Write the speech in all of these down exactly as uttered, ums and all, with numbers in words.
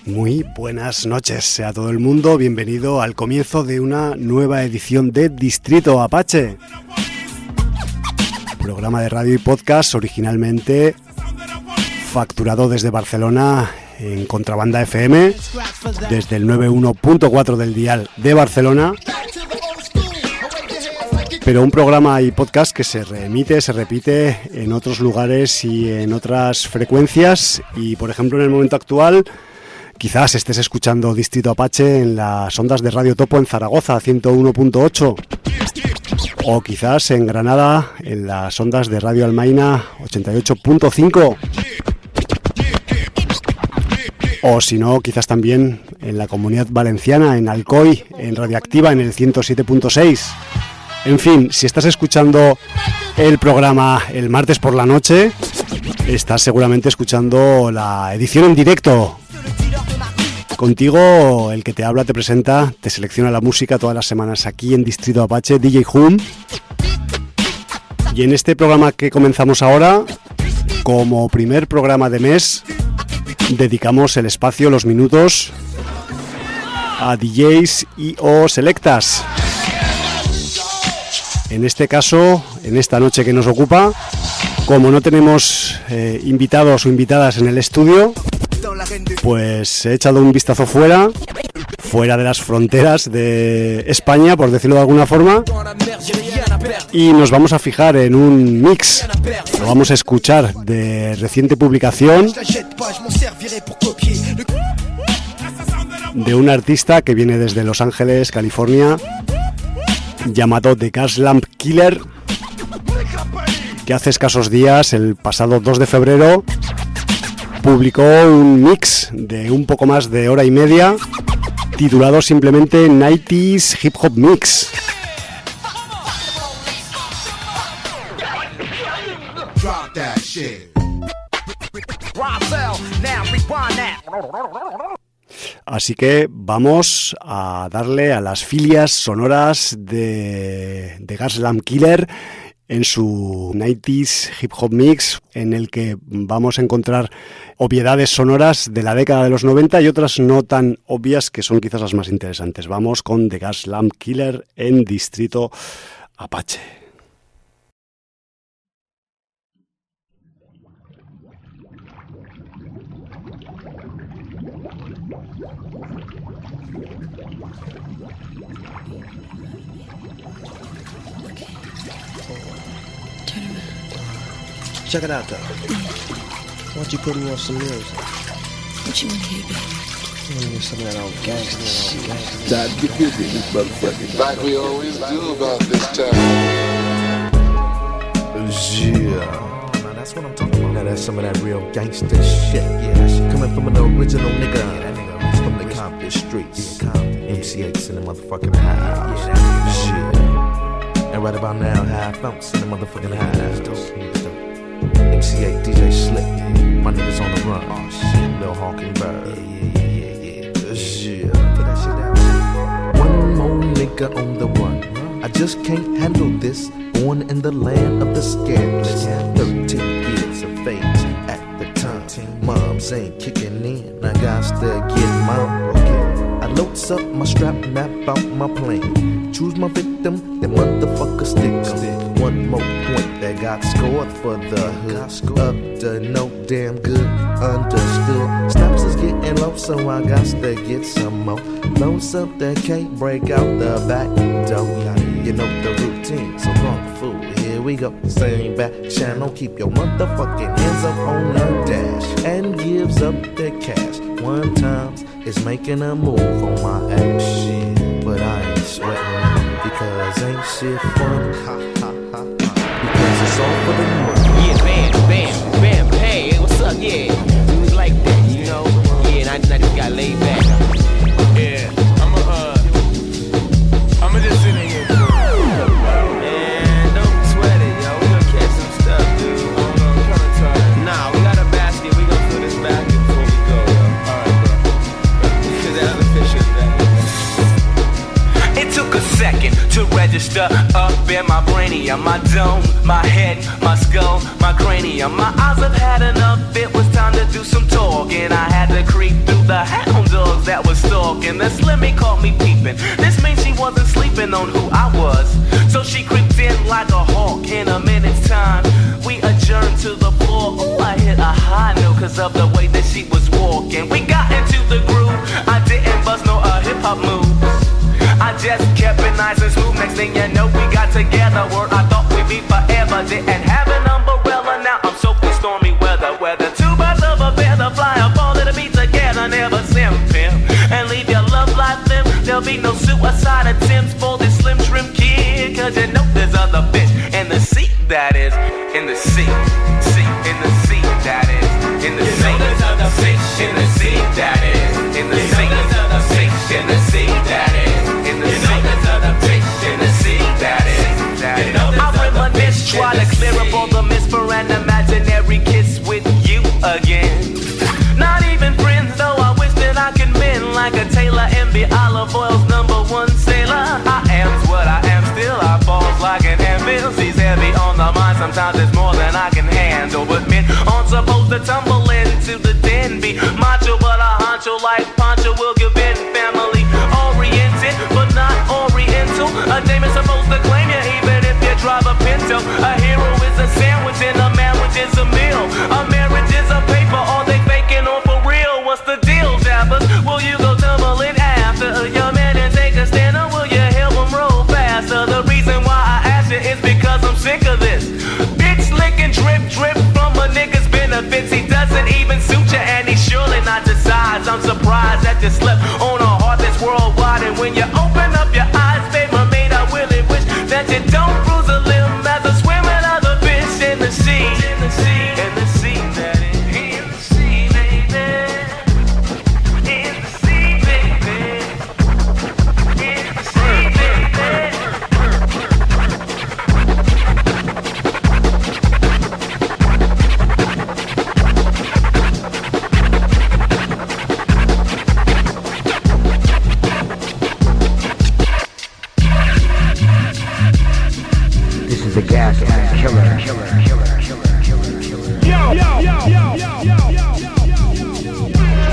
Muy buenas noches, sea todo el mundo bienvenido al comienzo de una nueva edición de Distrito Apache, programa de radio y podcast originalmente facturado desde Barcelona en Contrabanda F M, desde el noventa y uno punto cuatro del dial de Barcelona, pero un programa y podcast que se reemite, se repite en otros lugares y en otras frecuencias. Y por ejemplo, en el momento actual quizás estés escuchando Distrito Apache en las ondas de Radio Topo en Zaragoza, ciento uno punto ocho, o quizás en Granada en las ondas de Radio Almaina, ochenta y ocho punto cinco, o si no, quizás también en la Comunidad Valenciana, en Alcoy, en Radioactiva, en el ciento siete punto seis. En fin, si estás escuchando el programa el martes por la noche, estás seguramente escuchando la edición en directo. Contigo, el que te habla, te presenta, te selecciona la música todas las semanas aquí en Distrito Apache, D J Hum. Y en este programa que comenzamos ahora, como primer programa de mes, dedicamos el espacio, los minutos, a D Js y o selectas. En este caso, en esta noche que nos ocupa, como no tenemos eh, invitados o invitadas en el estudio, pues he echado un vistazo fuera, fuera de las fronteras de España, por decirlo de alguna forma, y nos vamos a fijar en un mix, lo vamos a escuchar, de reciente publicación, de un artista que viene desde Los Ángeles, California, llamado The Gas Lamp Killer, que hace escasos días, el pasado dos de febrero, publicó un mix de un poco más de hora y media, titulado simplemente nineties Hip Hop Mix. Así que vamos a darle a las filias sonoras de, de Gas Lamp Killer en su nineties Hip Hop Mix, en el que vamos a encontrar obviedades sonoras de la década de los noventa y otras no tan obvias, que son quizás las más interesantes. Vamos con The Gas Lamp Killer en Distrito Apache. Check it out, though. Why don't you put me on some music? What you want to hear, baby? I want to hear some of that old gangsta, that old gangsta. Time to get busy, this motherfucker. Like we always do about this time. Yeah. Now that's what I'm talking about. Now that's some of that real gangsta shit. Yeah, that shit coming from an original nigga. Yeah, that nigga is from the Compton streets. Yeah, Compton. M C X in the motherfucking house. Yeah, that shit. And right about now, High Phelps in the motherfucking house. M C A, D J Slick, my niggas on the run. Oh shit, Lil Hawking Bird. Yeah, yeah, yeah, yeah, yeah. Yeah. Put that shit down. One more nigga on the run. I just can't handle this. Born in the land of the scandalous. Thirteen years of age at the time. Moms ain't kicking in. I got to get mine. Okay. I loads up my strap, map out my plane. Choose my victim, then motherfucker stick. One more point that got scored for the hood. Up to no damn good, understood. Stops is getting low, so I got to get some more. Loads up the cake, break out the back door. You know the routine, so kung fu, here we go. Same back channel, keep your motherfucking hands up on the dash. And gives up the cash. One time is making a move on my ass shit. But I ain't sweating because ain't shit fun. Ha ha ha ha. Because it's all for the money. Yeah, bam, bam, bam, hey, what's up, yeah. We was like that, you know. Yeah, and I, I just got laid back. Yeah, I'ma uh, I'ma just sit in here for man, don't sweat it, yo. We gonna catch some stuff, dude. Hold on, I'm kinda tired. Nah, we got a basket. We gonna fill this basket before we go, yo. Alright, bro. Cause that other fish is back. It took a second to register up in my brainy, on my dome. my head, my skull, my cranium. My eyes have had enough, it was time to do some talking. I had to creep through the hound dogs that was stalking. The Slimmy caught me peeping. This means she wasn't sleeping on who I was. So she creeped in like a hawk. In a minute's time, we adjourned to the floor. Ooh, I hit a high note cause of the way that she was walking. We got into the groove, I didn't bust no uh, hip-hop moves. I just kept it nice and smooth. Next thing you know, we got together. Word I thought we'd be forever. Didn't have an umbrella, now I'm soaked in stormy weather. Whether two birds of a feather fly or fall to the beat together. Never simp and leave your love life limp. There'll be no suicide attempts for this slim trim kid. Cause you know there's other bitch in the seat, that is. In the seat, seat, in the seat, that is. In the seat, there's other bitch in the seat, that is. In the seat, there's other bitch in the seat, that is. In the seat, there's other bitch in the seat, that is. I reminisce, try to clear up all the myths for an imaginary kiss with you again. Not even friends, though I wish that I could mend like a Taylor and be Olive Oil's number one sailor. I am's what I am, still I falls like an anvil. She's heavy on the mind, sometimes it's more than I can handle. But men aren't supposed to tumble into the den. Be macho, but a honcho like Pancho will give in. Family oriented, but not oriental. A dame is supposed to claim you even if you drive a Pinto. A hero is a sandwich and a marriage is a meal. A marriage is a paper, all they faking on for real. What's the deal, jabbers? Will you go tumbling after your man and take a stand, or will you help him roll faster? The reason why I ask you is because I'm sick of this bitch licking drip drip from a nigga's benefits. He doesn't even suit you and he's surely not your size. I'm surprised that you slept on a heart that's worldwide. And when you open up your eyes, babe, mermaid, I really wish that you don't bruise a limb as a swimming other fish in the sea. In the sea, in the sea, that is. In the sea, baby. In the sea, baby. In the sea, baby. The gas man killer. Yo, yo, yo, yo, yo, yo, yo, yo.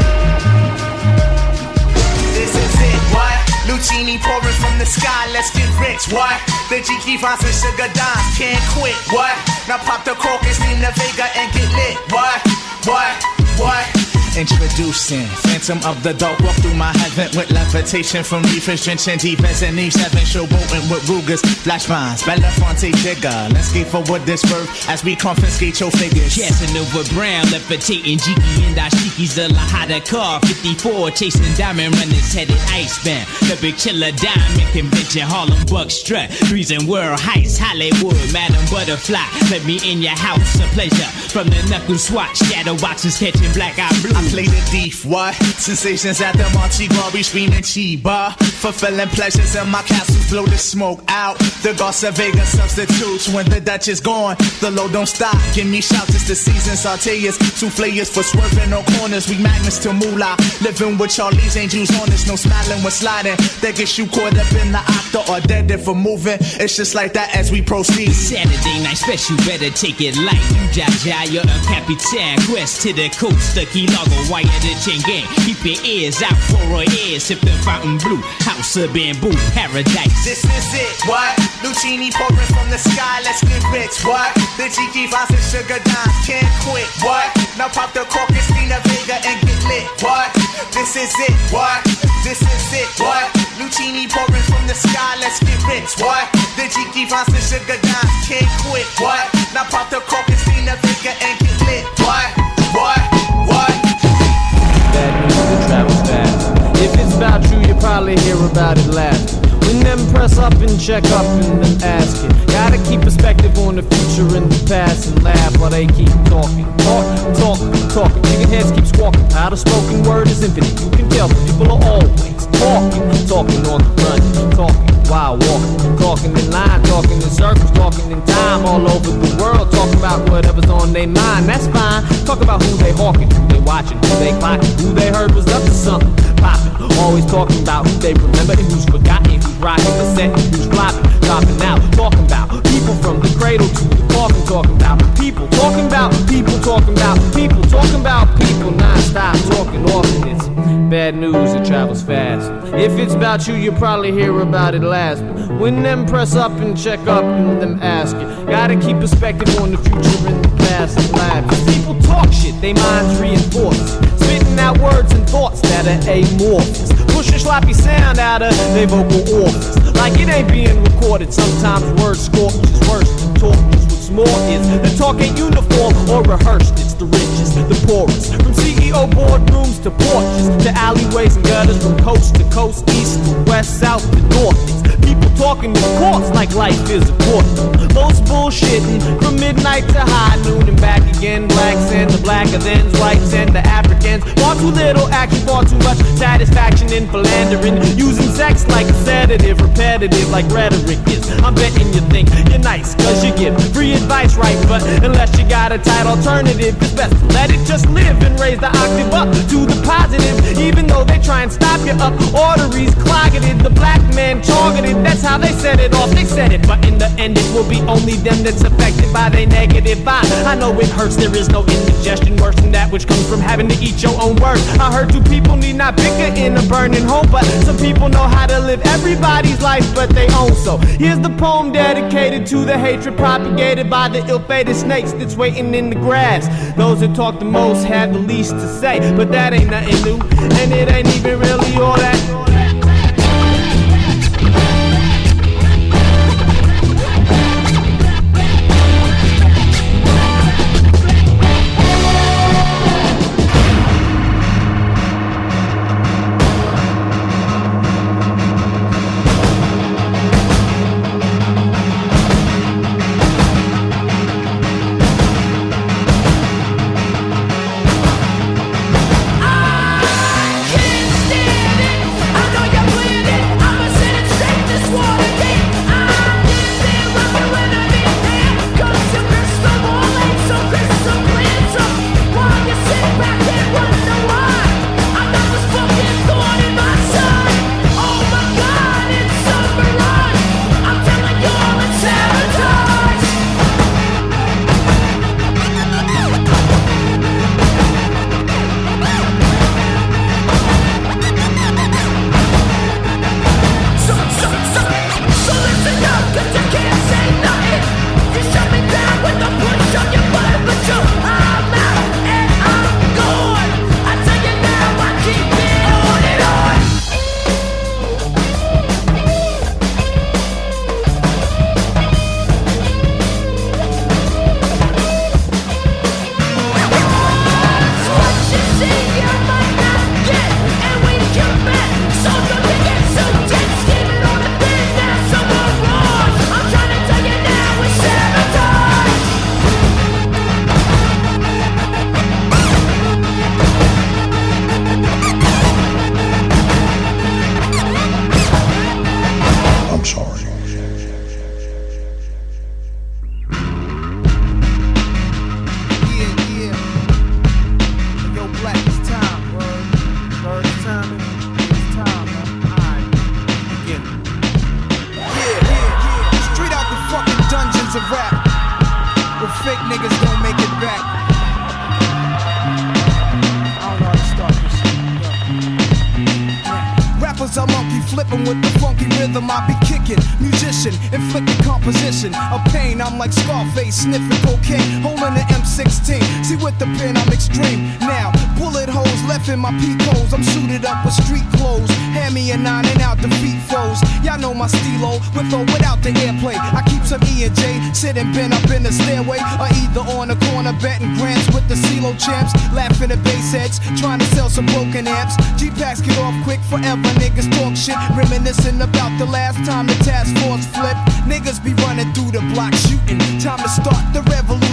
This is it, what? Lucini pouring from the sky, let's get rich, what? The G K Vines and Sugar Dimes can't quit, what? Now pop the cork and steam the Vega and get lit, what? What? What? Introducing Phantom of the Dark, walk through my heaven with levitation from reefers, drenching defense and Eve seven, showboating with Rugers, flash vines, Belafonte Digger. Let's skate forward this birth as we confiscate your figures. Casanova Brown, levitating Jiki and Ashiki's a Lahada car, fifty-four, chasing diamond runners, headed Iceman. The big chiller diamond convention, Harlem Buck strut, freezing world heights, Hollywood, Madam Butterfly. Let me in your house, a pleasure. From the knuckle swatch, shadow boxes catching black eye blue. I play the thief, what? Sensations at the Monte Glory, screaming Chiba. Fulfilling pleasures in my castles, blow the smoke out. The Garza Vega substitutes when the Dutch is gone. The load don't stop, give me shouts, it's the season. Sauteas, souffleurs for swerving on corners. We magnets to moolah, living with Charlie's angels on us. No smiling when sliding, that gets you caught up in the octa or dead if we're moving. It's just like that as we proceed. Saturday night special, better take it light. You Jaja, you're a Capitan. Quest to the coast, the Key Largo, wire the chain gang. Keep your ears out for our ears. Sip the fountain blue, house of bamboo, paradise. This is it, what? Lucini pouring from the sky, let's get rich, what? The G K Vines and Sugar Dimes can't quit, what? Now pop the cork and steam the Vega and get lit, what? This is it, what? This is it, what? Lucini pouring from the sky, let's get rich, what? The G K Vines and Sugar Dimes can't quit, what? Now pop the cork and steam the Vega and get lit, what? What? What? Bad news that travels fast. If it's about you, you probably hear about it last. When them press up and check up and then ask it. Gotta keep perspective on the future and the past and laugh while they keep talking. Talk, talk, talking. Chicken heads keep squawking. How the spoken word is infinite. You can tell people are always talking. Talking on the run, talking while walking. Talking in line, talking in circles, talking in time. All over the world, talking about whatever's on their mind. That's fine. Talk about who they hawking, who they watching, who they clocking, who they heard was up to something popping. Always talking about who they remember and who's forgotten, who's rocking the set and who's flopping. popping out. Talking about people from the cradle to the coffin. Talking about people, talking about people, talking about people, talking about people. Non-stop talking often. It's bad news, it travels fast. If it's about you, you'll probably hear about it last. When them press up and check up and them ask you, gotta keep perspective on the future and the past and laugh. Cause people talk shit, they minds reinforce, spitting out words and thoughts that are amorphous, pushing sloppy sound out of their vocal orifice, like it ain't being recorded. Sometimes words scorches worse than torches. What's more is the talk ain't uniform or rehearsed. It's the richest, the poorest, from C E O boardrooms to porches, to alleyways and gutters, from coast to coast, east to west, south to north. It's people talking in courts like life is a court. Most bullshitting from midnight to high noon and back again. Blacks and the blacker thans, whites and the Africans. Far too little action, far too much satisfaction in philandering, using sex like a sedative, repetitive like rhetoric is. I'm betting you think you're nice cause you give free advice, right? But unless you got a tight alternative, it's best to let it just live and raise the octave up to the positive. Even though they try and stop you up, arteries clogged, the black man targeted. That's how they set it off, they said it, but in the end it will be only them that's affected by their negative vibe. I know it hurts, there is no indigestion worse than that which comes from having to eat your own words. I heard two people need not bicker in a burning home, but some people know how to live everybody's life but they own. So here's the poem dedicated to the hatred propagated by the ill-fated snakes that's waiting in the grass. Those that talk the most have the least to say, but that ain't nothing new, and it ain't even really all that. Like Scarface sniffing cocaine, holding an M sixteen. See with the pen I'm extreme. Now bullet holes left in my peak holes. I'm suited up with street clothes. Hand me a nine and out defeat foes. Y'all know my stilo with or without the airplay. I keep some E and J sitting bent up in the stairway, or either on the corner betting grants with the CeeLo champs, laughing at bass heads trying to sell some broken amps. G-packs get off quick forever. Niggas talk shit, reminiscing about the last time the task force flipped. Niggas be running through the block shooting. Time to start the revolution, catch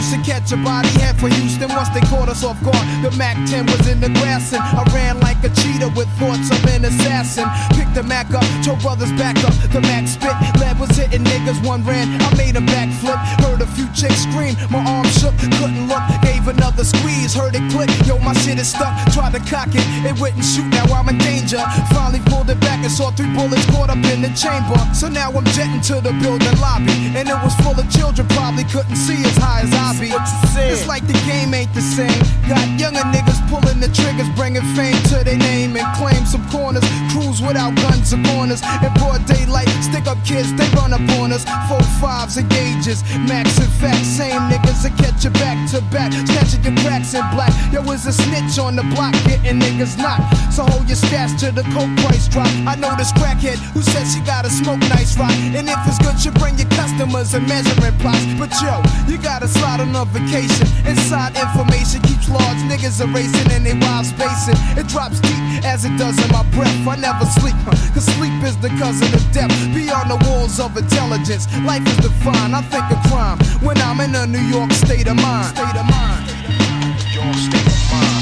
got your body head for Houston once they caught us off guard. The Mac ten was in the grass and I ran like a cheetah with thoughts of an assassin. Picked the Mac up, told brothers back up. The Mac spit, lead was hitting niggas, one ran. I made a backflip, heard a few chicks scream. My arm shook, couldn't look, gave another squeeze, heard it click. Yo, my shit is stuck, tried to cock it, it wouldn't shoot, now I'm in danger. Finally pulled it back and saw three bullets caught up in the chamber. So now I'm jetting to the building lobby, and it was full of children, probably couldn't see as high as I be. It's like the game ain't the same. Got younger niggas pulling the triggers, bringing fame to their name and claim some corners. Cruise without guns or corners. In broad daylight, stick up kids, they run up on us. Four fives and gauges, max and facts. Same niggas that catch you back to back, snatching your cracks in black. Yo, is a snitch on the block, getting niggas knocked. So hold your stash till the coke price drop. I know this crackhead who says she gotta smoke nice rock, and if it's good, you bring your customers and measuring plots. But yo, you gotta slide on a vacation. Inside information keeps large niggas erasing and they wives spacing. It drops deep as it does in my breath. I never sleep, huh? Cause sleep is the cousin of death. Beyond the walls of intelligence, life is defined. I think of crime when I'm in a New York state of mind. State of mind. Your state of mind.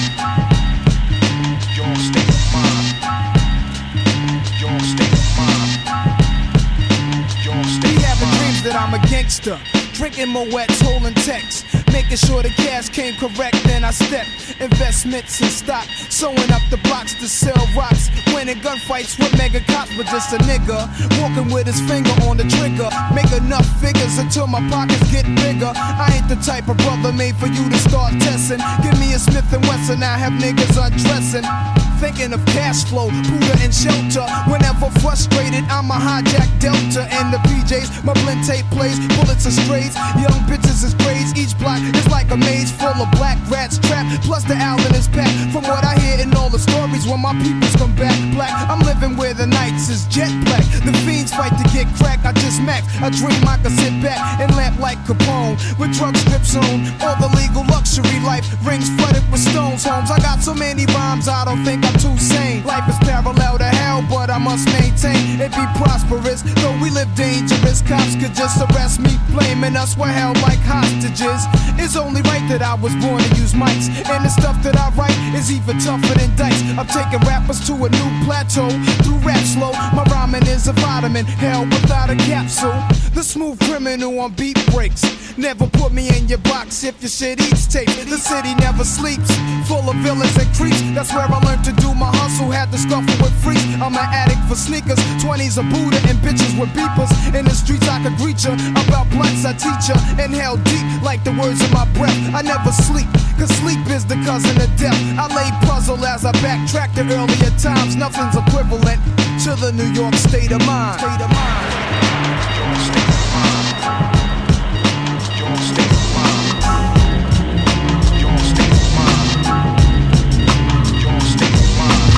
Your state of mind. Your state of mind. Your state of mind. Be having dreams that I'm a gangster, drinking Moet's, holding texts, making sure the cash came correct. Then I step investments and stock, sewing up the blocks to sell rocks, winning gunfights with mega cops. But just a nigga walking with his finger on the trigger, make enough figures until my pockets get bigger. I ain't the type of brother made for you to start testing. Give me a Smith and Wesson, I have niggas undressing. Thinking of cash flow, Buddha and shelter. Whenever frustrated, I'm a hijack Delta and the P Js. My blend tape plays, bullets are strays. Young bitches is crazy. Each block is like a maze full of black rats trapped. Plus the Allen is packed. From what I hear in all the stories, when my peoples come back black, I'm living where the nights is jet black. The fiends fight to get crack. I just max. I dream I can sit back and lamp like Capone with drug strips on. All the legal luxury life rings flooded with stones. Homes. I got so many rhymes, I don't think I'm too sane. Life is parallel to hell, but I must maintain it be prosperous. Though we live dangerous, cops could just arrest me, blaming us we're held like hostages. It's only right that I was born to use mics, and the stuff that I write is even tougher than dice. I'm taking rappers to a new plateau through rap slow. My rhyming is a vitamin, hell without a capsule. The smooth criminal on beat breaks. Never put me in your box if your shit eats tape. The city never sleeps, full of villains and creeps. That's where I learned to do my hustle, had to scuffle with freaks. I'm an addict for sneakers, twenties a Buddha and bitches with beepers. In the streets I could greet ya, about blunts I teach ya. Inhale deep like the words in my breath. I never sleep, cause sleep is the cousin of death. I lay puzzle as I backtrack to earlier times. Nothing's equivalent to the New York state of mind. State of mind. Your state of mind. Your state of mind. Your state of mind. Your state of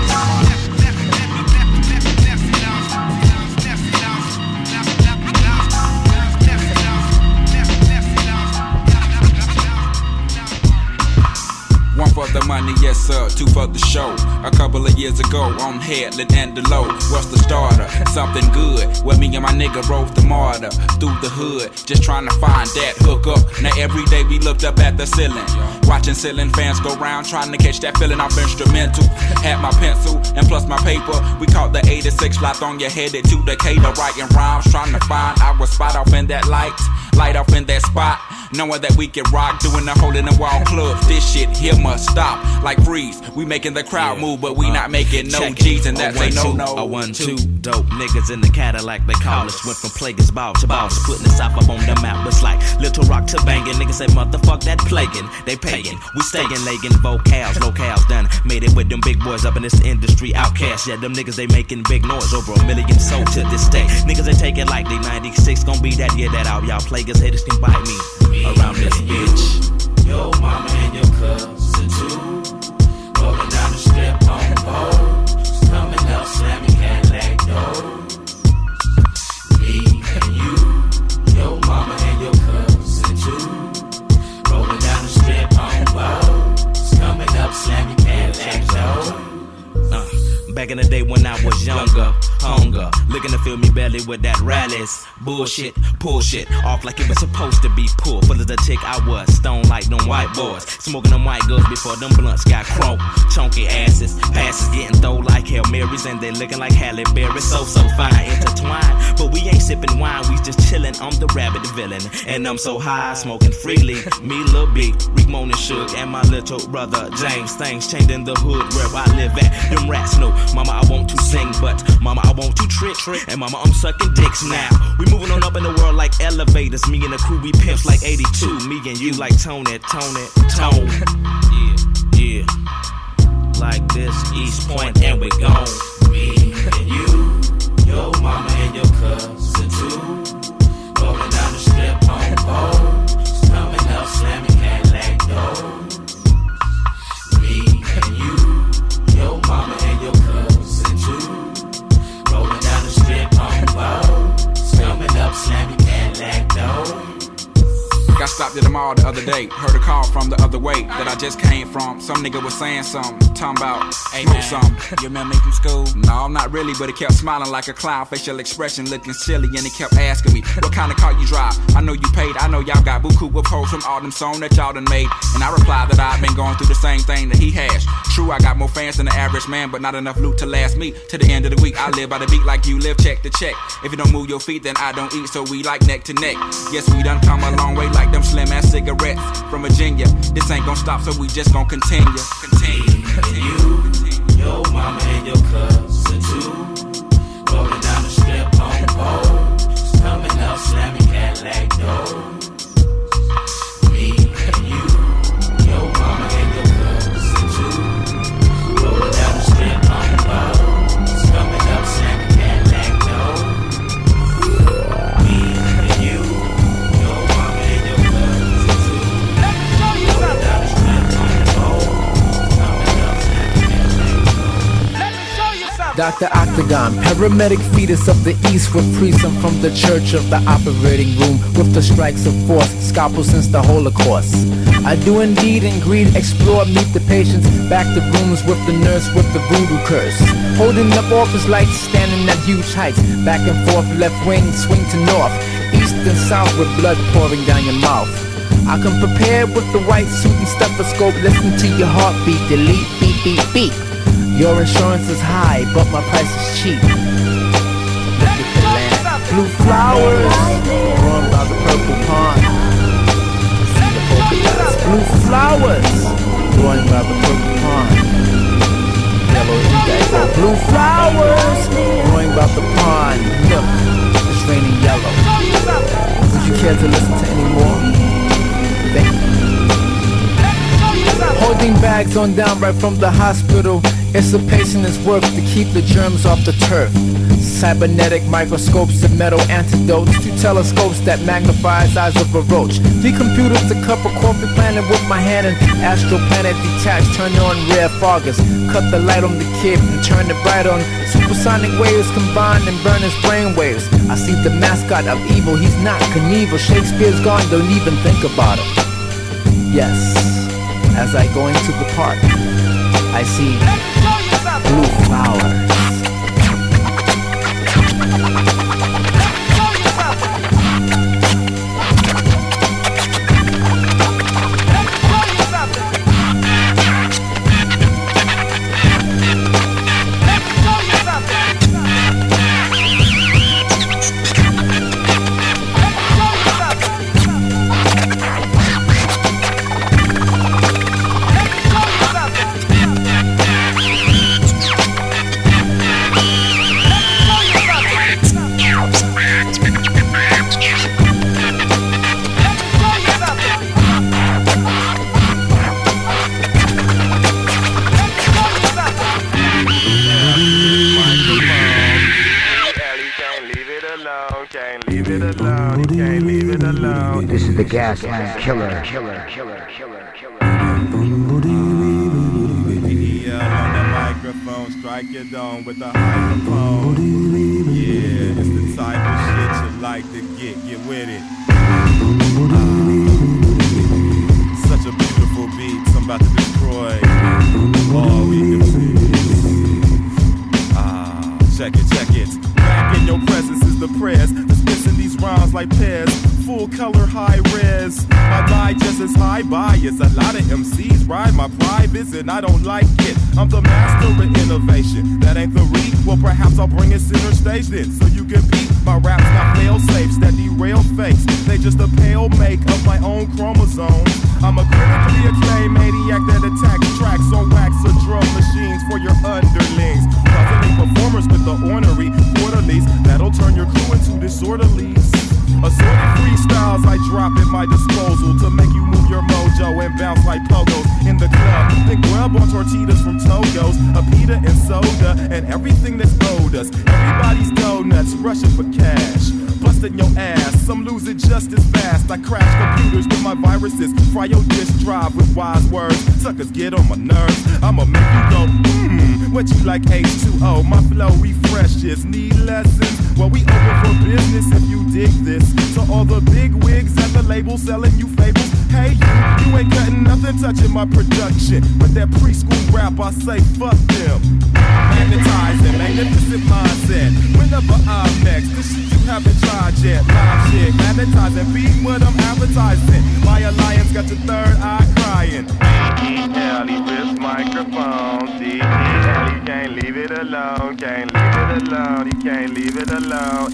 One for the money, yes sir, two for the show. A couple of years ago on Headland and Delow, what's the starter? Something good, where me and my nigga rode the martyr through the hood, just trying to find that hook up. Now every day we looked up at the ceiling, watching ceiling fans go round, trying to catch that feeling off instrumental. Had my pencil and plus my paper, we caught the eighty-six flight on your headed to Decatur, writing rhymes, trying to find our spot off in that light, light off in that spot. Knowing that we can rock, doing the hole in the wall clubs. This shit here must stop, like freeze. We making the crowd move, but we uh, not making no G's, and that's a no no. A one two dope niggas in the Cadillac, they call us. Went from plaguers ball to boss, putting the South up on the map. It's like Little Rock to banging. Niggas say motherfuck that plaguing. They paying, we staying lagging. Vocals, locales done. Made it with them big boys up in this industry. Outcasts, yeah, them niggas they making big noise. Over a million sold to this day. Niggas they taking like they ninety-six gon' be that year that out. Y'all plaguers haters can bite me. Around this bitch, your mama and your cousin too, rolling down the strip on boats, coming up slamming Cadillac doors. Me and you, your mama and your cousin too, rolling down the strip on boats, coming up slamming Cadillac doors. Uh, back in the day when I was younger, hunger, looking to fill me belly with that rallies. Bullshit, pull shit off like it was supposed to be pulled. Full of the tick I was, stone like them white boys. Smoking them white girls before them blunts got crunk. Chunky asses, passes getting thrown like Hail Marys, and they looking like Halle Berry. So, so fine, intertwined. But we ain't sipping wine, we just chillin'. I'm the rabbit villain, and I'm so high, smoking freely. Me, Lil B, Rick Moan and Suge, and my little brother James. Things changed in the hood where I live at. Them rats know, mama, I want to sing, but mama, I want to trick, and mama, I'm sucking dicks now. We moving on up in the world like elevators. Me and the crew, we pimps like eighty-two. Me and you like Tony, Tony, Tone. Yeah, yeah. Like this, East Point, and we gone. Me and you, your mama and your cousin too. Rolling down the strip on foes. Coming up, slamming Cadillac doors. Me and you, your mama and your cousin too. Rolling down the strip on foes. Coming up, slamming Cadillac doors. Got stopped at the mall the other day. Heard a call from the other way that I just came from. Some nigga was saying something, talking about hey, smoke some. You remember me from school? No, not really, but he kept smiling like a clown. Facial expression looking silly, and he kept asking me, what kind of car you drive? I know you paid, I know y'all got buku of hoes from all them songs that y'all done made. And I replied that I've been going through the same thing that he has. True, I got more fans than the average man, but not enough loot to last me to the end of the week. I live by the beat like you live, check to check. If you don't move your feet, then I don't eat, so we like neck to neck. Yes, we done come a long way like them slim ass cigarettes from Virginia. This ain't gon' stop, so we just gon' continue. Continue. You, your mama and your cousin too. Rolling down the strip on foes. Coming up, slamming Cadillac doors. Me and you, your mama and your cousin too. Rolling down the strip on foes. Coming up, slamming Cadillac doors. Me and you, your mama and your cousin too. Rolling down the strip on foes. Coming up, slamming Cadillac doors. Doctor Octagon, paramedic fetus of the east with priests. I'm from the church of the operating room with the strikes of force, scalpel since the Holocaust. I do indeed and greed, explore, meet the patients, back the rooms with the nurse with the voodoo curse. Holding up office lights, standing at huge heights, back and forth, left wing, swing to north, east and south with blood pouring down your mouth. I come prepared with the white suit and stethoscope, listen to your heartbeat, delete, beep, beep, beep. Your insurance is high, but my price is cheap. Look at the land. Blue flowers, growing by the purple pond. See the polka dots. Blue flowers, growing by the purple pond. Yellow indigo. Blue flowers, growing by the pond. Look, it's raining yellow. Would you care to listen to any more? Thank you. Holding bags on down right from the hospital. It's a patient is worth to keep the germs off the turf. Cybernetic microscopes and metal antidotes to telescopes that magnifies eyes of a roach. Decomputers, a cup of coffee planet with my hand and astral planet detached, turn on rare foggers. Cut the light on the kid and turn it bright on. Supersonic waves combined and burn his brain waves. I see the mascot of evil, he's not Knievel. Shakespeare's gone, don't even think about him. Yes, as I go into the park, I see blue flowers. This is the Gasland Killer. Killer, killer, killer, killer. On the microphone, strike your dome with the microphone. Yeah, it's the type of shit you like to get. Get with it. Uh, such a beautiful beat. I'm about to destroy all we can see. Ah, check it, check it. Back in your just as high bias. A lot of M Cs ride my privates and I don't like it. I'm the master of innovation. That ain't the read. Well, perhaps I'll bring it center stage then, so you can beat. My raps got fail safes that derail fakes. They just a pale make of my own chromosomes. I'm a critically acclaimed maniac that attacks tracks on wax or drum machines for your underlings. Puzzling performers with the ornery quarterlies that'll turn your crew into disorderlies. Assorted freestyles I drop at my disposal to make you move your mojo and bounce like pogos in the club. Then grub on tortillas from Togo's, a pita and soda, and everything that's owed us. Everybody's donuts rushing for cash, busting your ass. Some lose it just as fast. I crash computers with my viruses, fry your disk drive with wise words. Suckers get on my nerves. I'ma make you go, hmm, what you like H two O? My flow refreshes, need lessons. Well, we open for business if you dig this. So all the big wigs at the label selling you fables. Hey you, you ain't cutting nothing touching my production. But that preschool rap, I say fuck them. Magnetizing, magnificent mindset. Whenever I'm next, this shit you haven't tried yet. Live shit, magnetizing, beat what I'm advertising. My alliance got your third eye crying. D E L, he rips microphone. D E L, you can't leave it alone. Can't leave it alone, you can't leave it alone.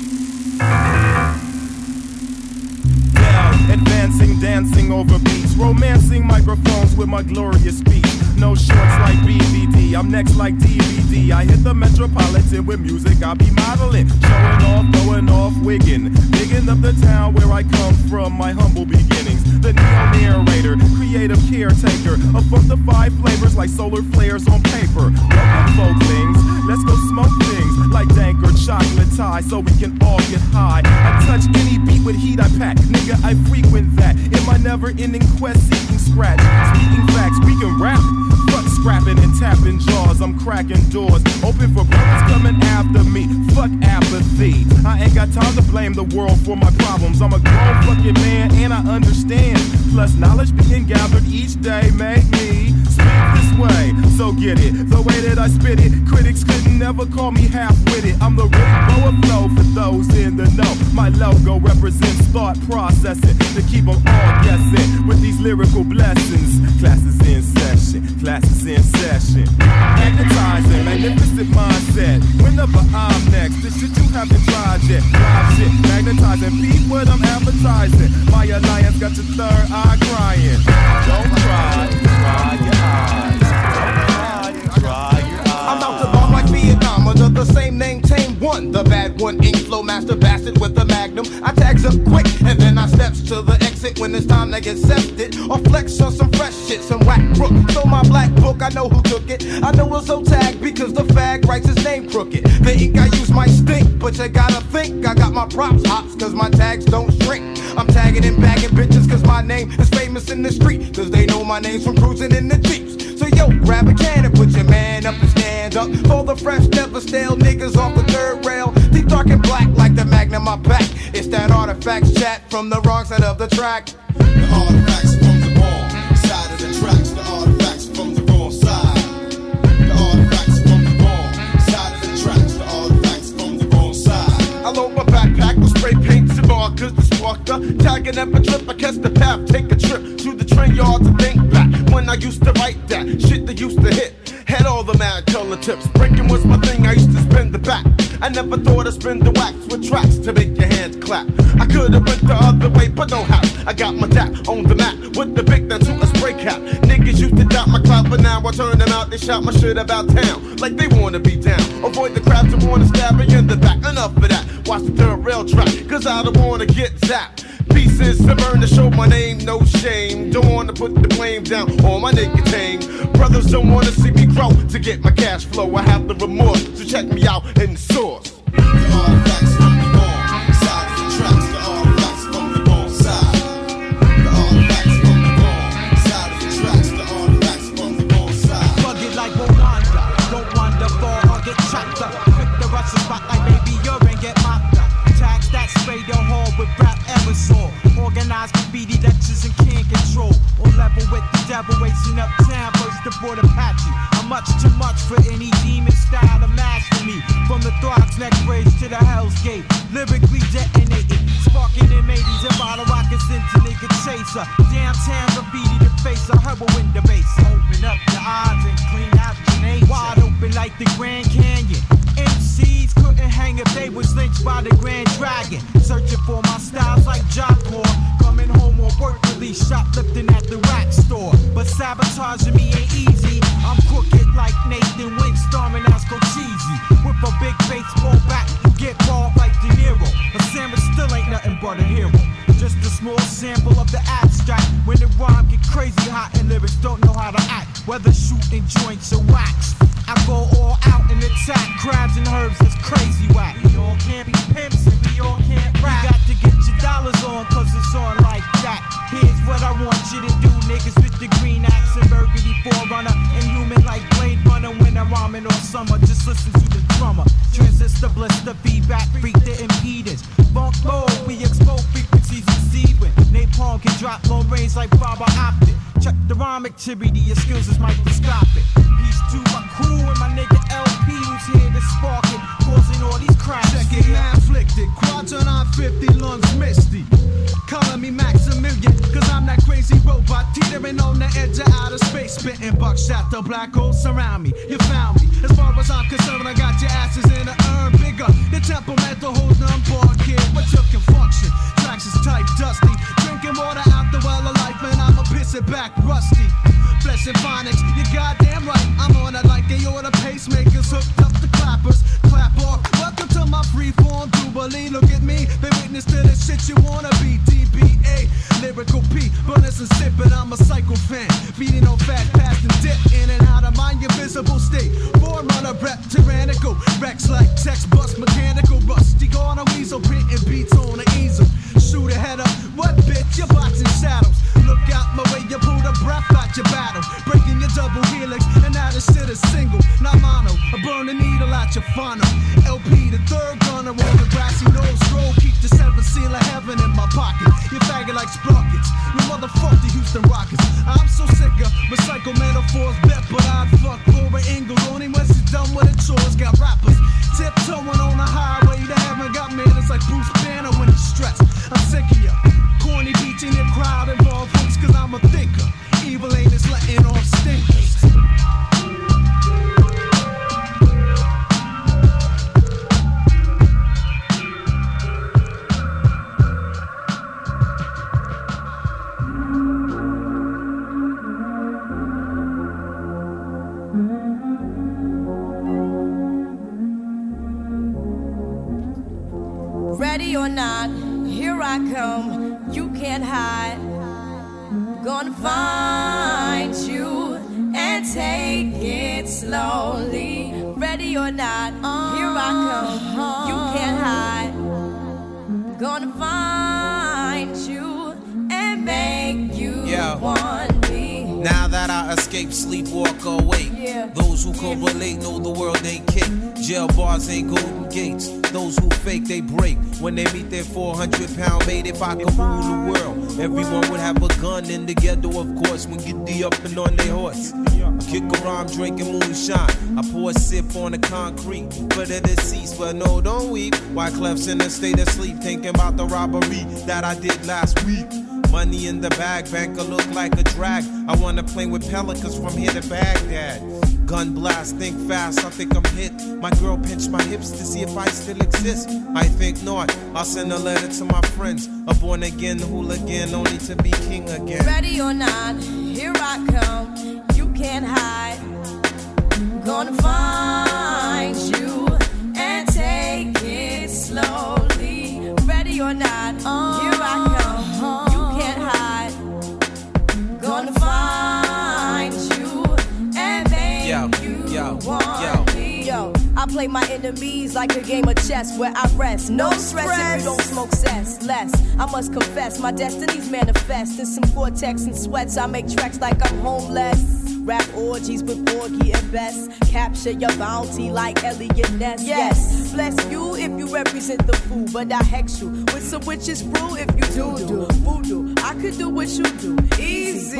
Advancing, dancing over beats, romancing microphones with my glorious speech. No shorts like B V D, I'm next like D V D. I hit the Metropolitan with music, I'll be modeling, showing off, going off, wigging, digging up the town where I come from, my humble beginnings. The neo-narrator, creative caretaker of the five flavors like solar flares on paper. Welcome folklings, let's go smoke things like dank or chocolate tie so we can all get high. I touch any beat with heat I pack, nigga I frequent that in my never-ending quest seeking scratch. Speaking facts, we can rap. Fuck scrapping and tapping jaws, I'm cracking doors, open for brothers coming after me. Fuck apathy, I ain't got time to blame the world for my problems. I'm a grown fucking man and I understand. Plus knowledge being gathered each day make me speak this way. So get it, the way that I spit it, critics couldn't never call me half-witted. I'm the real blower flow for those in the know. My logo represents thought processing to keep them all guessing with these lyrical blessings. Classes in session, classes in session. Magnetizing, magnificent mindset. Whenever I'm next, this shit you haven't tried yet. Live shit, magnetizing, beat what I'm advertising. My alliance got your third eye crying. Don't cry, cry your eyes. Don't cry, cry your eyes. I'm out to bomb like Vietnam under the same name, Tame One. The bad one, ink flow master bastard with the magnum. I tags up quick and then I steps to the exit when it's time to get sefted. Or flex on some fresh shit, some whack crook. So my black book, I know who took it. I know it's so tagged because the fag writes his name crooked. The ink I use might stink, but you gotta think I got my props hops cause my tags don't shrink. I'm tagging and bagging bitches cause my name is famous in the street. Cause they know my name's from cruising in the Jeeps. So yo, grab a can and put your man up and stand up for the fresh, never stale niggas off the third rail. Deep dark and black like the magnum I pack. It's that artifacts chat from the wrong side of the track. The artifacts from the wrong side of the tracks. The artifacts from the wrong side. The artifacts from the wrong side of the tracks. The artifacts from the wrong side. I load my backpack with spray paints and markers to spark the tagging up a trip. I catch the path, take a trip to the train yard to think back when I used to write that shit that used to hit. Had all the mad color tips. Breaking was my thing, I used to spin the back. I never thought I'd spin the wax with tracks to make your hands clap. I could've went the other way, but no how. I got my dap on the map with the big to a spray cap. Niggas used to doubt my clout, but now I turn them out. They shout my shit about town like they wanna be down. Avoid the crowds that wanna stab me in the back. Enough of that, watch the third rail track, cause I don't wanna get zapped. Pieces to burn to show my name, no shame. Don't wanna put the blame down on my nicotine. Brothers don't wanna see me grow to get my cash flow. I have the remorse, so check me out in the source. The artifacts from the wrong side of the tracks. The artifacts from the wrong side. The artifacts from the wrong side of the tracks. The artifacts from the wrong side. Plug it like Rwanda. Don't wander far or get trapped up. Quick to rush the spot like baby urine, get mopped up. Tags that spray your hall with rap aerosol. Organized graffiti lectures and can't control. Or level with the devil racing uptown, first aboard Apache. I'm much too much for any demon style to master me. From the Throgs neck bridge to the Hell's Gate, lyrically detonated, sparking in eighties and bottle rockets into nigga chaser. Downtown graffiti the face of heroin the base. Open up the odds and clean out the nature. Wide open like the Grand Canyon. M Cs couldn't hang if they was lynched by the Grand Dragon. Searching for my styles like Jock Core. Coming home on work release, shoplifting at the rack store. But sabotaging me ain't easy. I'm crooked like Nathan Wink, storming Asco Cheesy. With a big baseball bat, you get balled like De Niro. But Sandwich still ain't nothing but a hero. Just a small sample of the abstract. When the rhyme get crazy hot and lyrics don't know how to act. Whether shooting joints or wax, I go all out and attack crabs and herbs that's crazy whack. We all can't be pimps and we all can't rap. You got to get your dollars on cause it's on like that. Here's what I want you to do, niggas with the green axe and burgundy forerunner. Inhuman like Blade Runner when I'm rhyming all summer. Just listen to the drummer. Transistor blister, feedback, freak the impedance. Funk mode, we expose frequencies receiving. Napalm can drop long range like fiber optic. Check the rhyme activity, your skills is microscopic. Peace to my crew and my nigga L P who's here to spark it, causing all these cracks. Check it, man, afflicted. Quadrant on fifty, lungs misty. Calling me Maximilian, cause I'm that crazy robot teetering on the edge of outer space. Spitting buckshot, the black holes surround me. You found me. As far as I'm concerned, I got your asses in an urn bigger. The temperamental holds on board, kid. But you can function. Tracks is type dusty. Drinking water out the well of life, man. I'ma piss it back rusty. Flesh and phonics, you goddamn right. I'm on it like they order pacemakers, hooked up the clappers. Clap off. Welcome to my freeform jubilee. Look at me, they witness to the shit you wanna be. D B A, lyrical P, bonus and sippin'. I'm a psycho fan, feeding on fat, past and dip in and out of my invisible state. Forerunner rep, tyrannical, Rex like text bust, mechanical, rusty. Gone a weasel, printing beats on the easel. Shoot a head up, what bitch? You're boxing shadows. Look out my way, you pull the breath out your battle. Breaking your double helix, and now this shit is single, not mono. I burn the needle out your funnel. L P, the third gunner on the grassy nose stroll. Keep the seventh seal of heaven in my pocket. You faggot like sprockets. You motherfuck the Houston Rockets. I'm so sick of recycle metaphors, bet, but I'd fuck Laura Ingalls only when she's done with her chores. Got rappers tiptoeing on the highway to heaven. Got man, it's like Bruce Banner when he's stressed. I'm sick of ya. Corny beats in your crowd involved hooks, cause I'm a thinker. Evil ain't is letting off stinkers. Ready or not, here I come, you can't hide. Gonna find you and take it slowly. Ready or not, here I come, you can't hide. Gonna find you and make you yeah. want me. Now that I escape, sleep, walk awake. Yeah. Those who can relate know the world ain't kick. Jail bars ain't golden gates. Those who fake, they break. When they meet their four hundred pound mate, if I could rule the world, everyone would have a gun in the ghetto, of course, when get the up and on their horse. I kick around drinking moonshine. I pour a sip on the concrete for the deceased, but no, don't weep. Wyclef's in a state of sleep, thinking about the robbery that I did last week. Money in the bag, banker look like a drag. I wanna play with pelicans from here to Baghdad. Gun blast, think fast, I think I'm hit. My girl pinched my hips to see if I still exist. I think not, I'll send a letter to my friends. A born again hooligan, only to be king again. Ready or not, here I come, you can't hide. Gonna find you and take it slowly. Ready or not, here I come, you can't hide. Gonna find you and make yo, you yo, want yo. me. Yo, I play my enemies like a game of chess where I rest. No, no stress, stress if you don't smoke cess. Less, I must confess, my destinies manifest. In some Gore-Tex and sweats, I make tracks like I'm homeless. Rap orgies with Borgie and Best. Capture your bounty like Elliot Ness. Yes, bless you if you represent the fool, but I hex you with some witches brew if you do do voodoo. I could do what you do, easy. Believe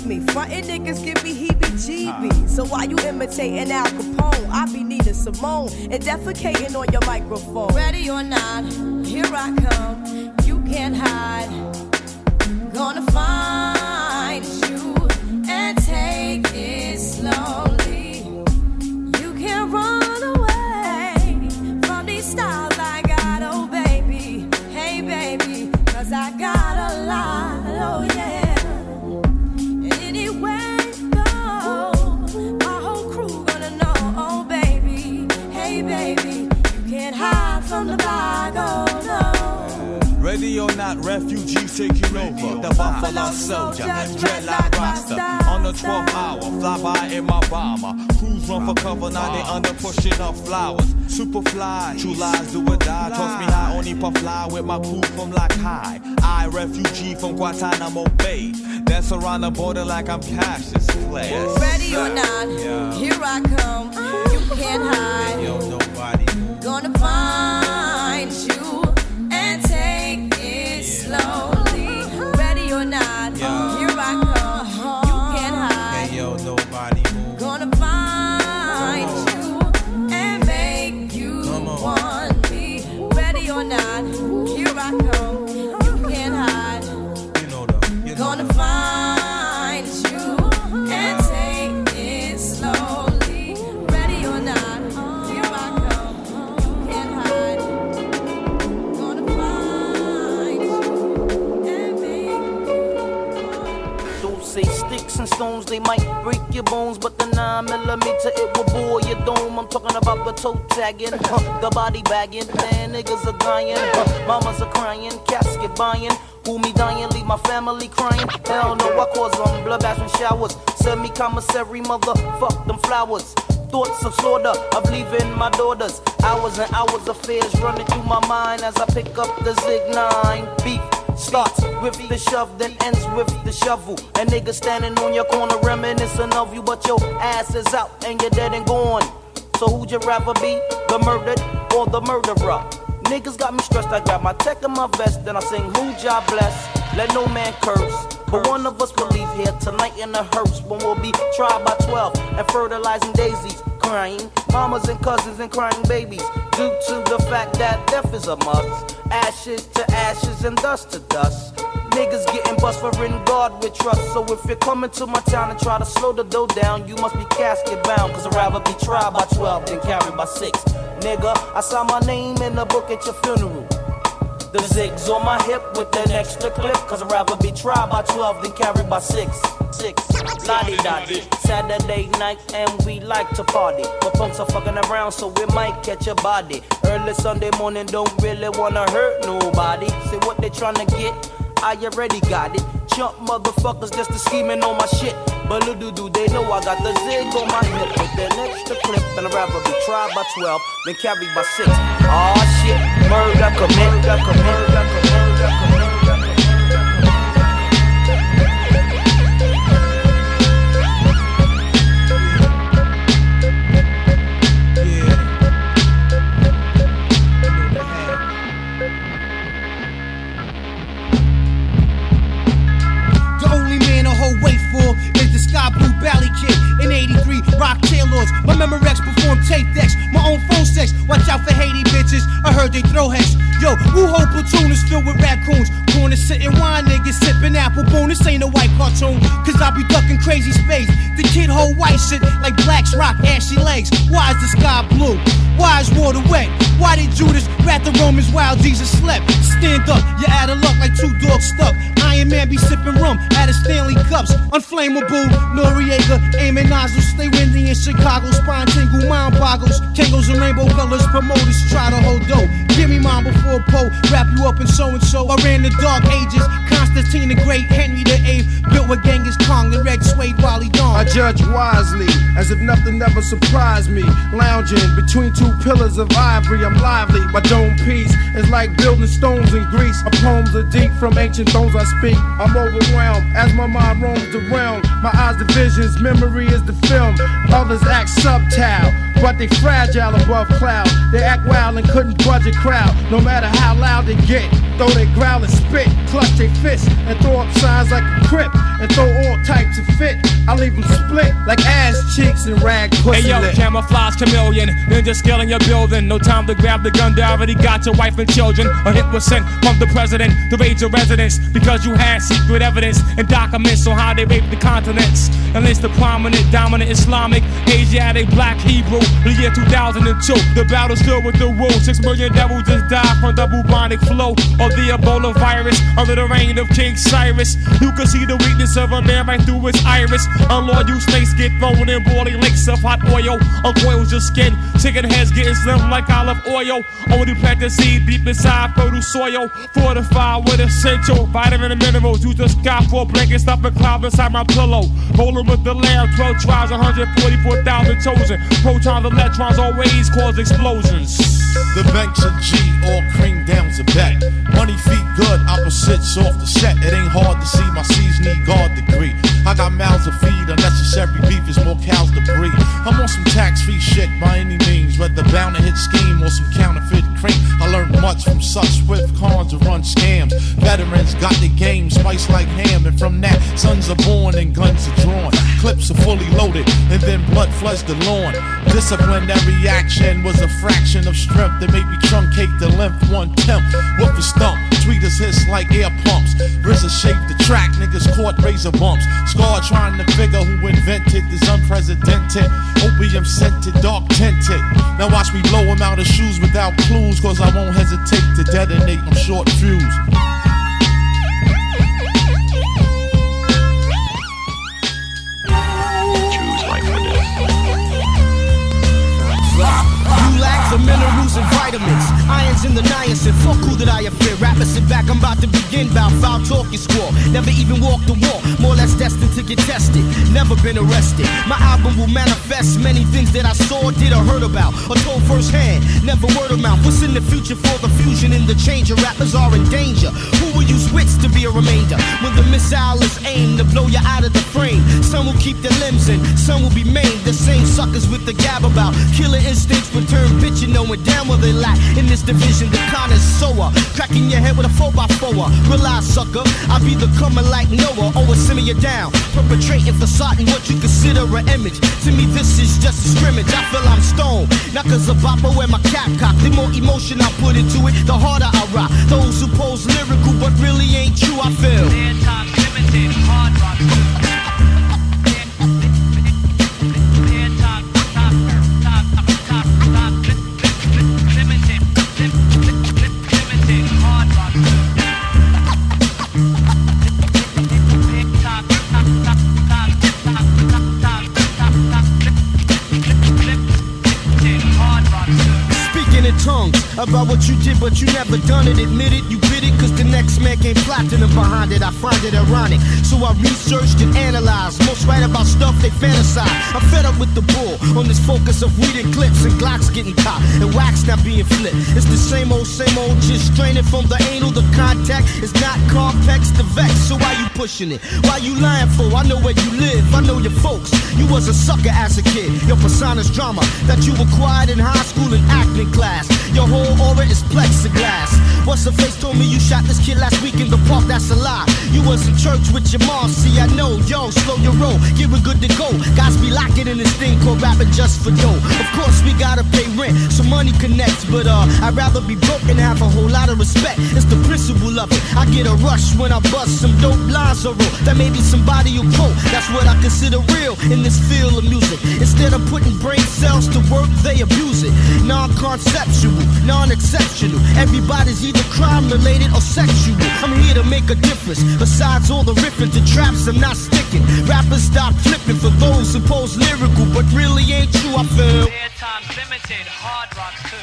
me. Frontin' niggas give me heebie-jeebies. So why you imitating Al Capone? I be Nina Simone and defecating on your microphone. Ready or not, here I come. You can't hide. Gonna find you and take it slowly. You can't run away from these styles I got, oh baby. Hey baby, cause I got a lot, oh yeah. And anywhere you go, my whole crew gonna know, oh baby. Hey baby, you can't hide from the bag, oh no. Ready or not, refugees taking over. The Buffalo Soldier, dreadlock roster. On the twelfth hour, fly by in my bomber. Crews run for cover, now they under pushing up flowers. Superfly, true lies do or die. Toss me high, only puff fly with my crew from like high. I, refugee from Guantanamo Bay. Dance around the border like I'm Cassius Clay. Ready or not, yeah. Here I come. You can't hide. Yo, nobody. Gonna find you and take it slowly. Ready or not, yeah. Here I come. You can't hide. Hey, yo, nobody move. Gonna find you and make you want me. Ready or not, here I come. You can't hide. You know the, you know Gonna the. find you and take it slowly. Ready or not, here I come. You can't hide. Gonna find you and make Don't say sticks and stones, they might break your bones, but the nine millimeter it will bore your dome. I'm talking about the toe tagging, huh, the body bagging. Man, niggas are dying, huh, mamas are crying, casket buying. Who me dying, leave my family crying. Hell no, I cause them bloodbaths and showers. Send me commissary, motherfuck them flowers. Thoughts of slaughter, of leaving my daughters. Hours and hours of fears running through my mind as I pick up the Zig nine. Beef starts with the shove, then ends with the shovel. And niggas standing on your corner reminiscing of you, but your ass is out and you're dead and gone. So who'd you rather be, the murdered or the murderer? Niggas got me stressed, I got my tech in my vest, then I sing who job bless, let no man curse. But one of us will leave here tonight in a hearse, when we'll be tried by twelve and fertilizing daisies, crying mamas and cousins and crying babies, due to the fact that death is a must. Ashes to ashes and dust to dust. Niggas getting bust for in God with trust. So if you're coming to my town and try to slow the dough down, you must be casket bound, cause I'd rather be tried by twelve than carried by six. Nigga, I saw my name in the book at your funeral. The zigs on my hip with an extra clip, cause I'd rather be tried by twelve than carried by six. Six, lottie-dottie, Saturday night and we like to party. But punks are fucking around so we might catch a body. Early Sunday morning don't really wanna hurt nobody. Say what they tryna get, I already got it. Jump motherfuckers just to scheming on my shit. But little do they know I got the zig on my hip with an extra clip, and I'd rather be tried by twelve than carried by six. Aw shit, murder commit, murder commit, murder commit, murder commit. Wait for is the Sky Blue Valley Kid in eighty-three Rock Tailors. My Memorex perform tape decks, my own phone sex. Watch out for Haiti bitches, I heard they throw heads. Yo, Wu-Ho platoon is filled with raccoons. Corner sitting wine niggas sipping apple boom. This ain't a white cartoon, cause I be ducking crazy space. The kid hold white shit like blacks rock ashy legs. Why is the sky blue? Why is water wet? Why did Judas rat the Romans while Jesus slept? Stand up, you're out of luck like two dogs stuck. Iron Man be sipping rum out of Stanley cups. Unflammable, Noriega, aiming nozzles. Stay windy in Chicago, spine tingle, mind boggles. Kangos and rainbow colors, promoters try to hold dough. Give me mine before Poe, wrap you up in so-and-so. I ran the dark ages, Constantine the Great, Henry the Eighth. Built with Genghis Khan, the red suede Wally Dawn. I judge wisely, as if nothing ever surprised me. Lounging between two pillars of ivory, I'm lively. My dome piece is like building stones in Greece. My poems are deep, from ancient thrones I speak. I'm overwhelmed as my mind roams the realm. My eyes the visions, memory is the film. Others act subtile, but they fragile above cloud. They act wild and couldn't budge a crowd, no matter how loud they get. Though they growl and spit, clutch their fists and throw up signs like a crip and throw all types of fit. I leave them split like ass cheeks and rag pussy. Hey yo, lit. camouflage chameleon, ninja skill in your building. No time to grab the gun, they already got your wife and children. A hit was sent from the president to raid your residence because you had secret evidence and documents on how they raped the continents. And it's the prominent, dominant Islamic, Asiatic, black Hebrew. The year two thousand two, the battle's still with the rule. Six million devils just died from the bubonic flow of the Ebola virus under the reign of King Cyrus. You can see the weakness of a man right through his iris. Unlawed you snakes get thrown in boiling lakes of hot oil. Uncoils your skin, chicken heads getting slim like olive oil. Only plant the seed deep inside fertile soil. Fortified with essential vitamin and minerals. Use the sky for a blanket, stop a cloud inside my pillow. Rolling with the lamb, twelve tribes, one hundred forty-four thousand chosen. Protons, electrons always cause explosions. The banks of G, all cream down's a bet. Money feet good, opposites off the set. It ain't hard to see my C's need guard degree. I got mouths to feed, unnecessary beef is more cows to breed. I'm on some tax-free shit by any means, whether bound to hit scheme or some counterfeit cream. I learned much from such swift cons to run scams. Veterans got the game spiced like ham, and from that, sons are born and guns are drawn. Clips are fully loaded, and then blood floods the lawn. Disciplinary action was a fraction of strength that made me truncate the length one tenth. Whoop the stump, tweeters hiss like air pumps. R Z A shaped the track, niggas caught razor bumps. Scar trying to figure who invented this unprecedented opium scented, dark tinted. Now watch me blow him out of shoes without clues, cause I won't hesitate to detonate, I'm short fused. You lack the minerals and vitamins, irons in the niacin. Fuck who that I fear. Rappers sit back, I'm about to begin. Bout foul talking squall. Never even walked the walk, more or less destined to get tested. Never been arrested. My album will manifest many things that I saw, did or heard about, or told firsthand. Never word of mouth. What's in the future for the fusion and the change? Your rappers are in danger. Who will use wits to be a remainder when the missile is aimed to blow you out of the frame? Some will keep their limbs in, some will be maimed. The same suckers with the gab about killer instincts return bitchin', knowing damn well they lack in this division. The connoisseur, cracking your head with a four by four. Realize, sucker, I be the coming like Noah. Always simmer you down, perpetrating facading what you consider an image. To me, this is just a scrimmage. I feel I'm stoned, not cause of bopper wear my cap cock. The more emotion I put into it, the harder I rock. Those who pose lyrical but really ain't true, I feel. Their time's limited, hard rock. Tongues about what you did, but you never done it. Admit it, you bit it, cause the next man came platinum behind it. I find it ironic, so I researched and analyzed. Most write about stuff they fantasize. I'm fed up with the bull on this focus of weed and clips and Glocks getting caught and wax not being flipped. It's the same old, same old, just straining from the anal. The contact is not complex, the vex. So why you pushing it? Why you lying for? I know where you live, I know your folks. You was a sucker as a kid. Your persona's drama that you acquired in high school and acting class. Your whole aura is plexiglass. What's the face told me you shot this kid last week in the park? That's a lie. You was in church with your mom. See, I know. Yo, slow your roll. Get we good to go. Guys be locking in this thing called rapping just for dough. Of course, we gotta pay rent, so money connects. But uh, I'd rather be broke and have a whole lot of respect. It's the principle of it. I get a rush when I bust some dope lines or roll. That maybe somebody will quote. That's what I consider real in this field of music. Instead of putting brain cells to work, they abuse it. Non-conceptual, non-exceptional. Everybody's either crime related or sexual. I'm here to make a difference. Besides all the riffing to traps, I'm not sticking. Rappers stop flipping for those who pose lyrical, but really ain't true, I feel. Their time's limited, hard rocks too.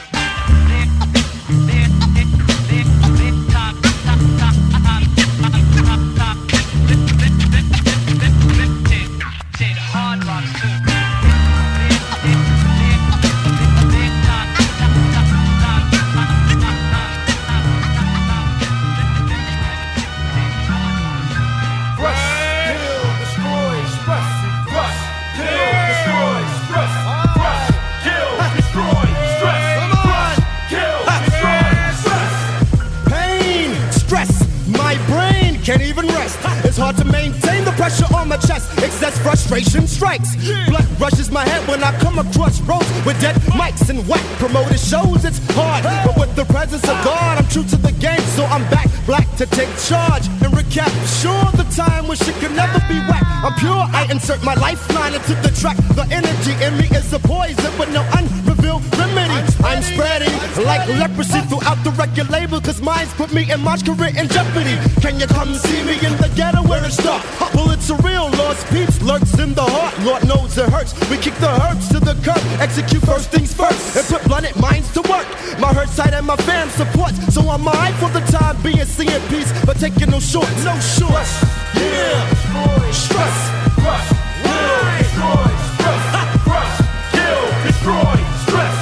Kill, my chest, excess frustration strikes. Blood rushes my head when I come across roads with dead mics and whack promoted shows. It's hard, but with the presence of God, I'm true to the game, so I'm back black to take charge and recap. Sure, the time when shit can never be whack. I'm pure, I insert my lifeline into the track. The energy in me is a poison with no unrevealed remedy. I'm spreading like leprosy throughout the record label, cause mine's put me and my career in jeopardy. Can you come see me in the ghetto where it's dark? Bullets are real, lost peeps lurks in the heart. Lord knows it hurts. We kick the herbs to the curb, execute first things first, and put blunted minds to work. My hurt side and my fam supports, so I'm alright for the time being, seeing peace, but taking no shorts. No shorts. Yeah. Stress. Crush. Kill. Destroy. Stress. Crush. Kill. Destroy. Stress.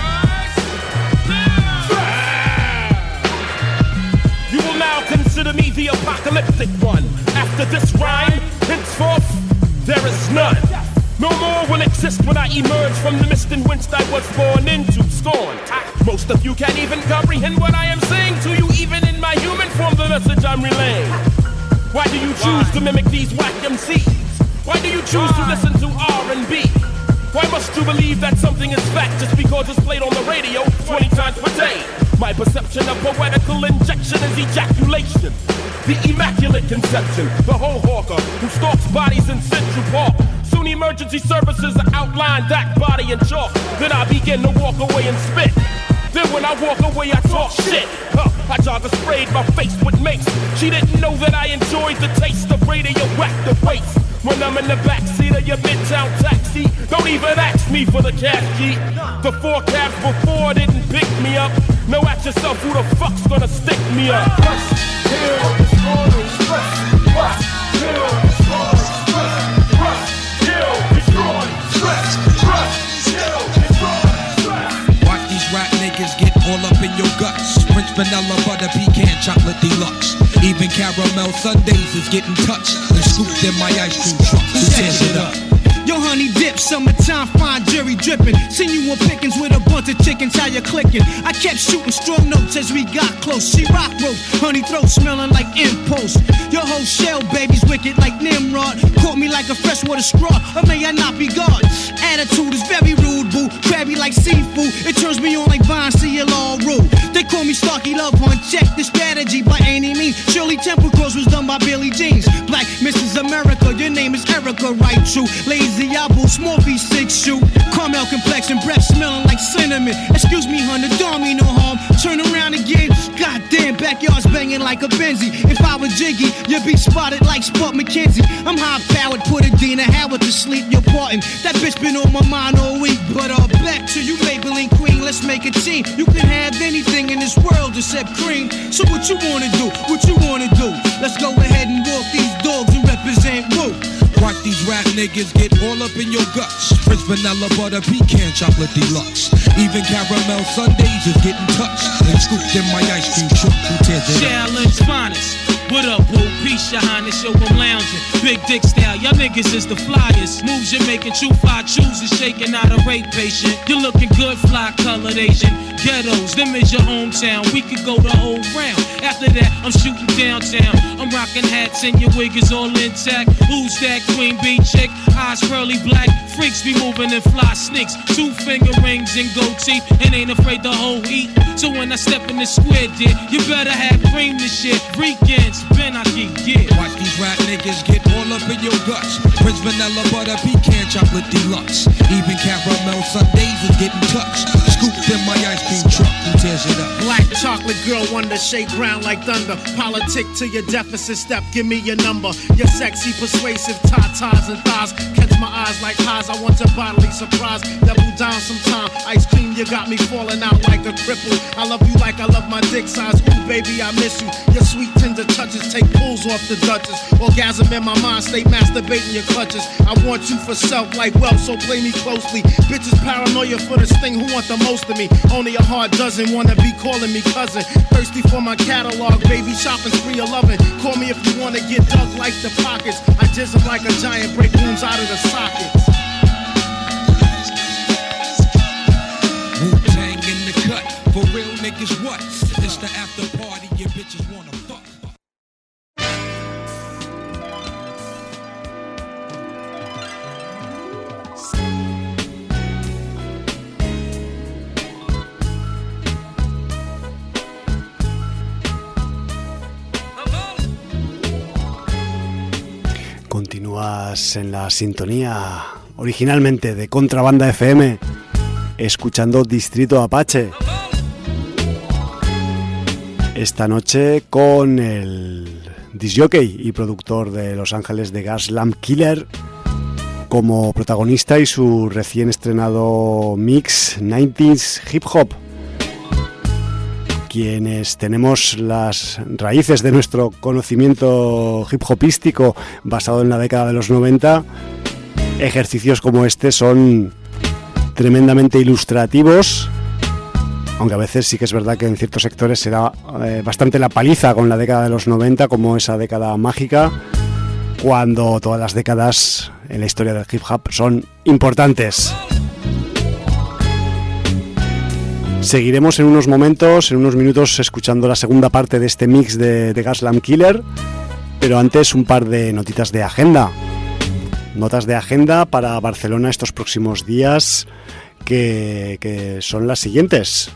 You will now consider me the apocalyptic one. After this rhyme, henceforth, there is none. No more will exist when I emerge from the mist in which I was born into scorn. Most of you can't even comprehend what I am saying to you, even in my human form, the message I'm relaying. Why do you choose to mimic these whack M Cs? Why do you choose to listen to R and B? Why must you believe that something is fact just because it's played on the radio twenty times per day? My perception of poetical injection is ejaculation. The immaculate conception, the whole hawker who stalks bodies in Central Park. Soon emergency services outline that body in chalk. Then I begin to walk away and spit. Then when I walk away I talk shit. Huh, I jogger sprayed my face with mace. She didn't know that I enjoyed the taste of radioactive waste. When I'm in the backseat of your midtown taxi, don't even ask me for the cash key. The four cabs before didn't pick me up. Know at yourself who the fuck's gonna stick me up. Kill, destroy, stress. Crush, kill, destroy, stress. Crush, kill, destroy, stress. Crush, kill, destroy, stress. Watch these rap niggas get all up in your guts. French vanilla, butter, pecan, chocolate deluxe. Even caramel sundaes is getting touched and scooped in my ice cream truck. Who tears it up? Yo, honey dip, summertime, fine jury dripping. Seen you on pickings with a bunch of chickens, how you clicking? I kept shooting strong notes as we got close. She rock rope, honey throat smelling like impulse. Your whole shell, baby's wicked like Nimrod. Caught me like a freshwater straw, or may I not be God? Attitude is very rude, boo. Crabby like seafood, it turns me on like Vine, see it all rule. They call me Starkey Love Hunt, check the strategy by any means. Shirley Temple Cross was done by Billy Jeans. Black Missus America, your name is Erica, right? True. Lazy Apple, small V six shoe. Caramel complexion, breath smelling like cinnamon. Excuse me, honey, don't mean no harm. Turn around again, goddamn, backyard's banging like a Benzie. If I was Jiggy, you'd be spotted like Spud McKenzie. I'm high powered, put a Dina Howard to sleep, you're parting. That bitch been on my mind all week. But uh, back to you, Maybelline Queen, let's make a team. You can have anything in this world except cream. So what you wanna do? What you wanna do? Let's go ahead and walk these dogs and represent Woo. Watch these rap niggas get all up in your guts. French vanilla, butter, pecan, chocolate deluxe. Even caramel sundaes is getting touched and scooped in my ice cream truck. Who tears it up? Challenge finest. What up, boo? Peace, your highness, yo, I'm lounging. Big dick style, y'all niggas is the flyers. Moves you're making, true fly chooses, shaking out a rape patient. You're looking good, fly colored Asian. Ghettos, them is your hometown. We could go the whole round. After that, I'm shooting downtown. I'm rocking hats and your wig is all intact. Who's that queen bee chick? Eyes pearly black. Freaks be moving in fly sneaks. Two finger rings and gold teeth. And ain't afraid the whole heat. So when I step in the square, dear, you better have cream this shit. Weekends, Ben Aki, yeah. Watch these rap niggas get all up in your guts. Prince vanilla, butter, pecan, chocolate deluxe. Even caramel sundaes is getting touched. Scooped in my ice cream truck. Who tears it up? Black chocolate girl, wonder, shake ground like thunder. Politic to your deficit step, give me your number. Your sexy, persuasive tatas and thighs. Catch my eyes like highs, I want your bodily surprise. Double down sometime, ice cream, you got me falling out like a cripple. I love you like I love my dick size. Ooh, baby, I miss you. Your sweet tender touches take pulls off the Duchess. Orgasm in my mind, stay masturbating your clutches. I want you for self like wealth, so play me closely. Bitches paranoia for the sting, who want the most of me? Only a hard dozen wanna be calling me cousin. Thirsty for my catalog, baby, shopping spree of loving. Call me if you wanna get dug like the pockets. I jizz them like a giant, break wounds out of the sockets. Wu-Tang in the cut, for real niggas what? It's the after party, your bitches wanna fuck. Estás en la sintonía originalmente de Contrabanda F M, escuchando Distrito Apache. Esta noche con el disjockey y productor de Los Ángeles de Gas Lamp Killer como protagonista y su recién estrenado mix nineties Hip Hop. Quienes tenemos las raíces de nuestro conocimiento hip hopístico basado en la década de los noventa, ejercicios como este son tremendamente ilustrativos, aunque a veces sí que es verdad que en ciertos sectores se da eh, bastante la paliza con la década de los noventa como esa década mágica, cuando todas las décadas en la historia del hip hop son importantes. Seguiremos en unos momentos, en unos minutos, escuchando la segunda parte de este mix de, de Gas Lamp Killer, pero antes un par de notitas de agenda. Notas de agenda para Barcelona estos próximos días, que, que son las siguientes.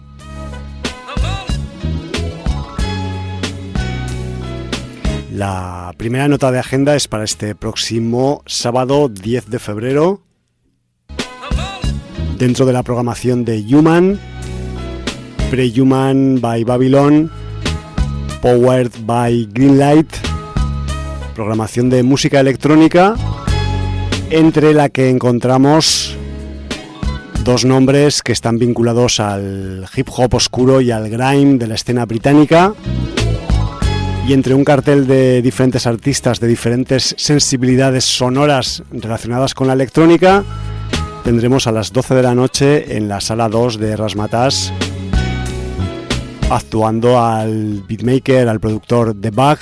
La primera nota de agenda es para este próximo sábado diez de febrero, dentro de la programación de Human, Pre-Human by Babylon, Powered by Greenlight, programación de música electrónica, entre la que encontramos dos nombres que están vinculados al hip hop oscuro y al grime de la escena británica, y entre un cartel de diferentes artistas de diferentes sensibilidades sonoras relacionadas con la electrónica, tendremos a las doce de la noche en la sala dos de Razzmatazz actuando al beatmaker, al productor The Bug,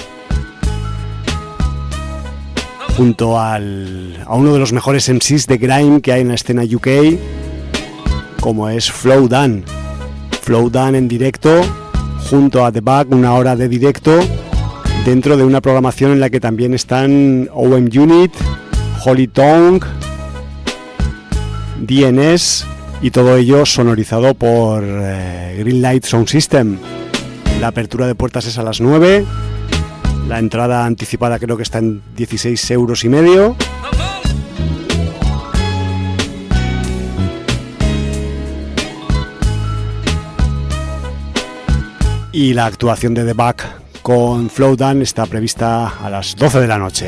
junto al, a uno de los mejores M Cs de grime que hay en la escena U K, como es Flow Dan. Flow Dan en directo junto a The Bug, una hora de directo dentro de una programación en la que también están O M Unit, Holy Tongue, D N S, y todo ello sonorizado por eh, Greenlight Sound System. La apertura de puertas es a las nueve, la entrada anticipada creo que está en dieciséis euros y medio. Y la actuación de The Bug con Flow Dan está prevista a las doce de la noche.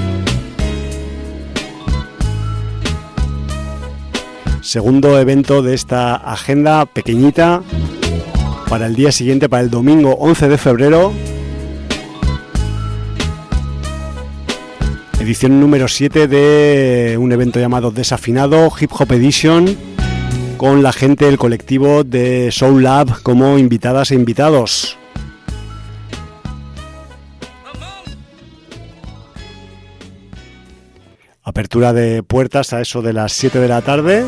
Segundo evento de esta agenda pequeñita para el día siguiente, para el domingo once de febrero. Edición número siete de un evento llamado Desafinado Hip Hop Edition, con la gente del colectivo de Soul Lab como invitadas e invitados. Apertura de puertas a eso de las siete de la tarde.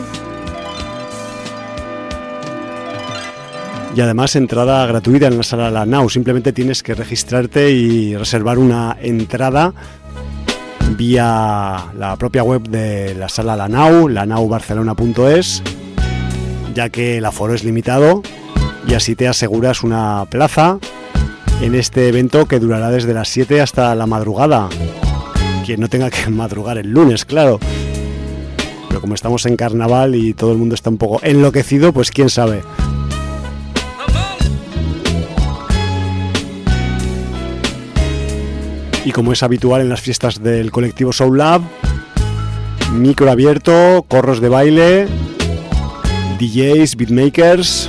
Y además entrada gratuita en la sala La Nau. Simplemente tienes que registrarte y reservar una entrada vía la propia web de la sala La Nau, lanaubarcelona punto es, ya que el aforo es limitado, y así te aseguras una plaza en este evento que durará desde las siete hasta la madrugada. Quien no tenga que madrugar el lunes, claro. Pero como estamos en carnaval y todo el mundo está un poco enloquecido, pues quién sabe. Y como es habitual en las fiestas del colectivo Soul Lab, micro abierto, corros de baile, D Js, beatmakers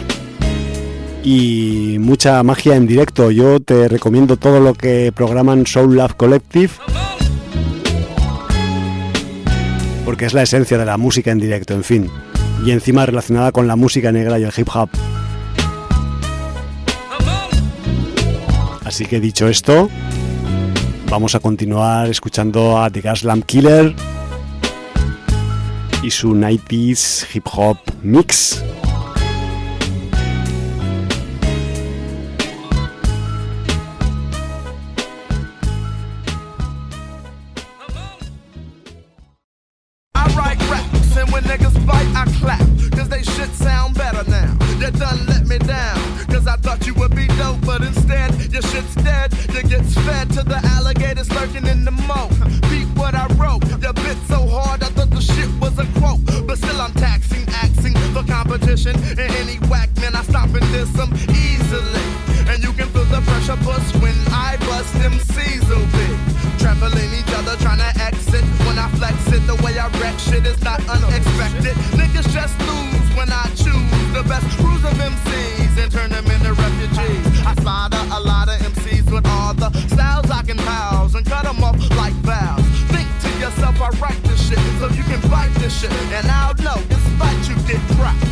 y mucha magia en directo. Yo te recomiendo todo lo que programan Soul Lab Collective, porque es la esencia de la música en directo, en fin, y encima relacionada con la música negra y el hip hop. Así que dicho esto, vamos a continuar escuchando a The Gas Lamp Killer y su nineties hip hop mix. I write raps, and when niggas fight, I clap, cause they shit sound better now. They done let me down, cause Cause I thought you would be dope, but instead, your shit's dead. You get fed to the alligators lurking in the moat. Beat what I wrote, you bit so hard I thought the shit was a quote. But still I'm taxing, axing for competition. And any whack man, I stop and diss them easily. And you can feel the pressure bust when I bust them C's will be trampling each other, trying to exit. When I flex it, the way I wreck shit is not unexpected. Niggas just lose when I choose the best crews of M Cs and turn them into refugees. I slaughter a lot of M Cs with all the styles I can house and cut them off like valves. Think to yourself, I write this shit so you can fight this shit. And I'll know, despite you get dropped.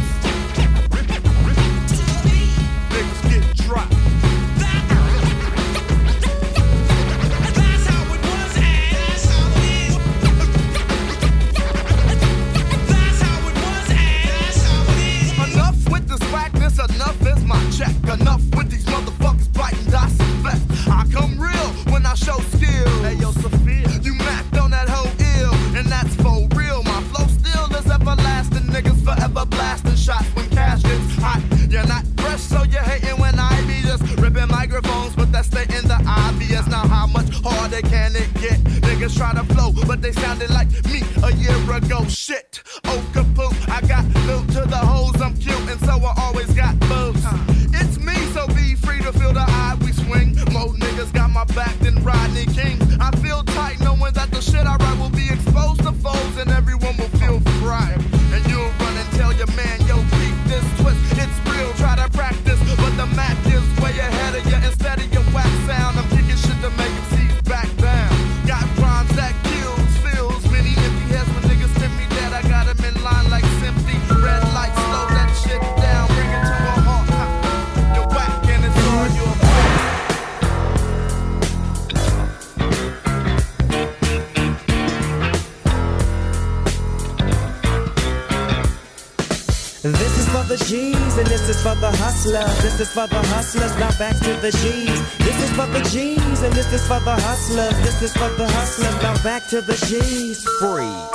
Niggas get dropped. Enough is my check. Enough with these motherfuckers biting dots and vest. I come real when I show skill. Hey yo, Sophia, you mapped on that whole ill, and that's for real. My flow still is everlasting. Niggas forever blasting shots when cash gets hot. You're not fresh, so you're hating when I be just ripping microphones, but that's stating the obvious. Now how much harder can it get? Niggas try to flow, but they sounded like me a year ago. Shit, oh kaput, I got built to the hoes. I'm cute, and so I always got boobs. It's me, so be free to feel the eye we swing. More niggas got my back than Rodney King. I feel tight knowing that the shit I write will be exposed to foes, and everyone will feel fried. And you'll run and tell your man, yo, keep this twist. It's real, try to practice, but the Mac is way ahead of you. Instead of your whack sound, I'm kicking shit to make them see back down. Got rhymes that kills, feels many empty heads when niggas tip me dead. I got them in line like Simpy. Red light, slow that shit down, bring it to a halt. You're whack and it's on your This is for the G's and this is for the hustlers. This is for the hustlers, now back to the G's. This is for the G's and this is for the hustlers. This is for the hustlers, now back to the G's. Freeze.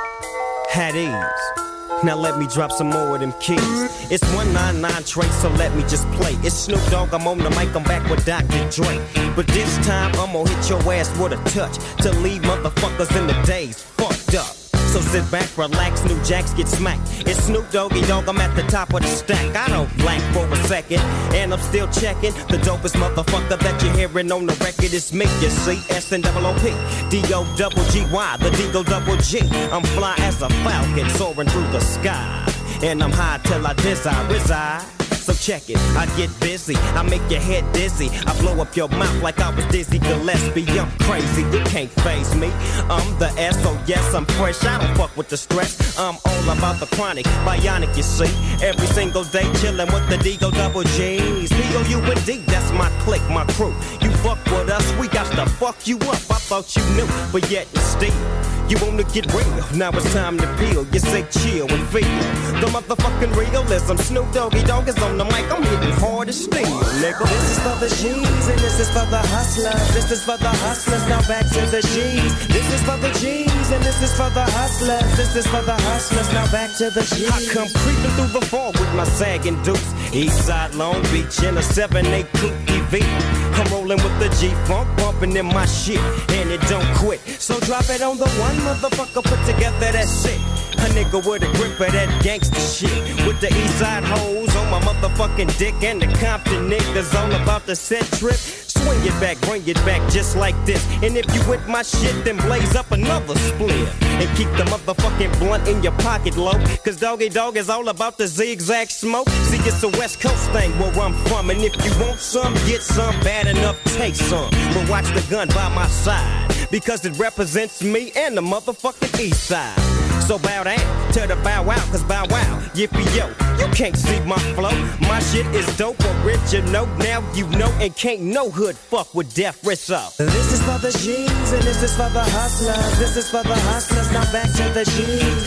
At ease. Now let me drop some more of them keys. It's one ninety-nine trace, so let me just play. It's Snoop Dogg, I'm on the mic, I'm back with Doctor Dre. But this time I'm gonna hit your ass with a touch to leave motherfuckers in the days fucked up. So sit back, relax, new jacks get smacked. It's Snoop Doggy Dogg, I'm at the top of the stack. I don't blank for a second, and I'm still checking. The dopest motherfucker that you're hearing on the record is me, you see. S N O O P, D O double G Y, the D O double G. I'm fly as a falcon, soaring through the sky. And I'm high till I desire reside. So check it, I get busy, I make your head dizzy. I blow up your mouth like I was Dizzy Gillespie. I'm crazy, you can't faze me. I'm the S, so yes, I'm fresh. I don't fuck with the stress. I'm all about the chronic, bionic, you see. Every single day chillin' with the D O double G's. P O U N D, that's my clique, my crew. You fuck with us, we got to fuck you up. I thought you knew, but yet you still. You wanna get real, now it's time to peel. You say chill and feel the motherfucking realism. Snoop Doggy Dogg is on the mic, I'm hitting hard as steel, nigga. This is for the G's and this is for the hustlers. This is for the hustlers, now back to the G's. This is for the G's and this is for the hustlers. This is for the hustlers, now back to the G's. I come creeping through the fall with my sagging dukes. Eastside Long Beach in a seven eight coupe E V. I'm rolling with the G-Funk, bumping in my shit, and it don't quit. So drop it on the one motherfucker, put together that shit. A nigga with a grip of that gangsta shit. With the Eastside hoes on my motherfucking dick, and the Compton niggas all about the set trip. Swing it back, bring it back just like this. And if you with my shit, then blaze up another split. And keep the motherfucking blunt in your pocket low. Cause Doggy Dogg is all about the zigzag smoke. See, it's a West Coast thing where I'm from. And if you want some, get some, bad enough, take some. But watch the gun by my side, because it represents me and the motherfucking East Side. So bow down to the bow wow, cause bow wow, yippee yo, you can't see my flow. My shit is dope, original, now you know, and can't no hood fuck with Death Rizzo. This is for the G's and this is for the hustlers. This is for the hustlers, now back to the G's.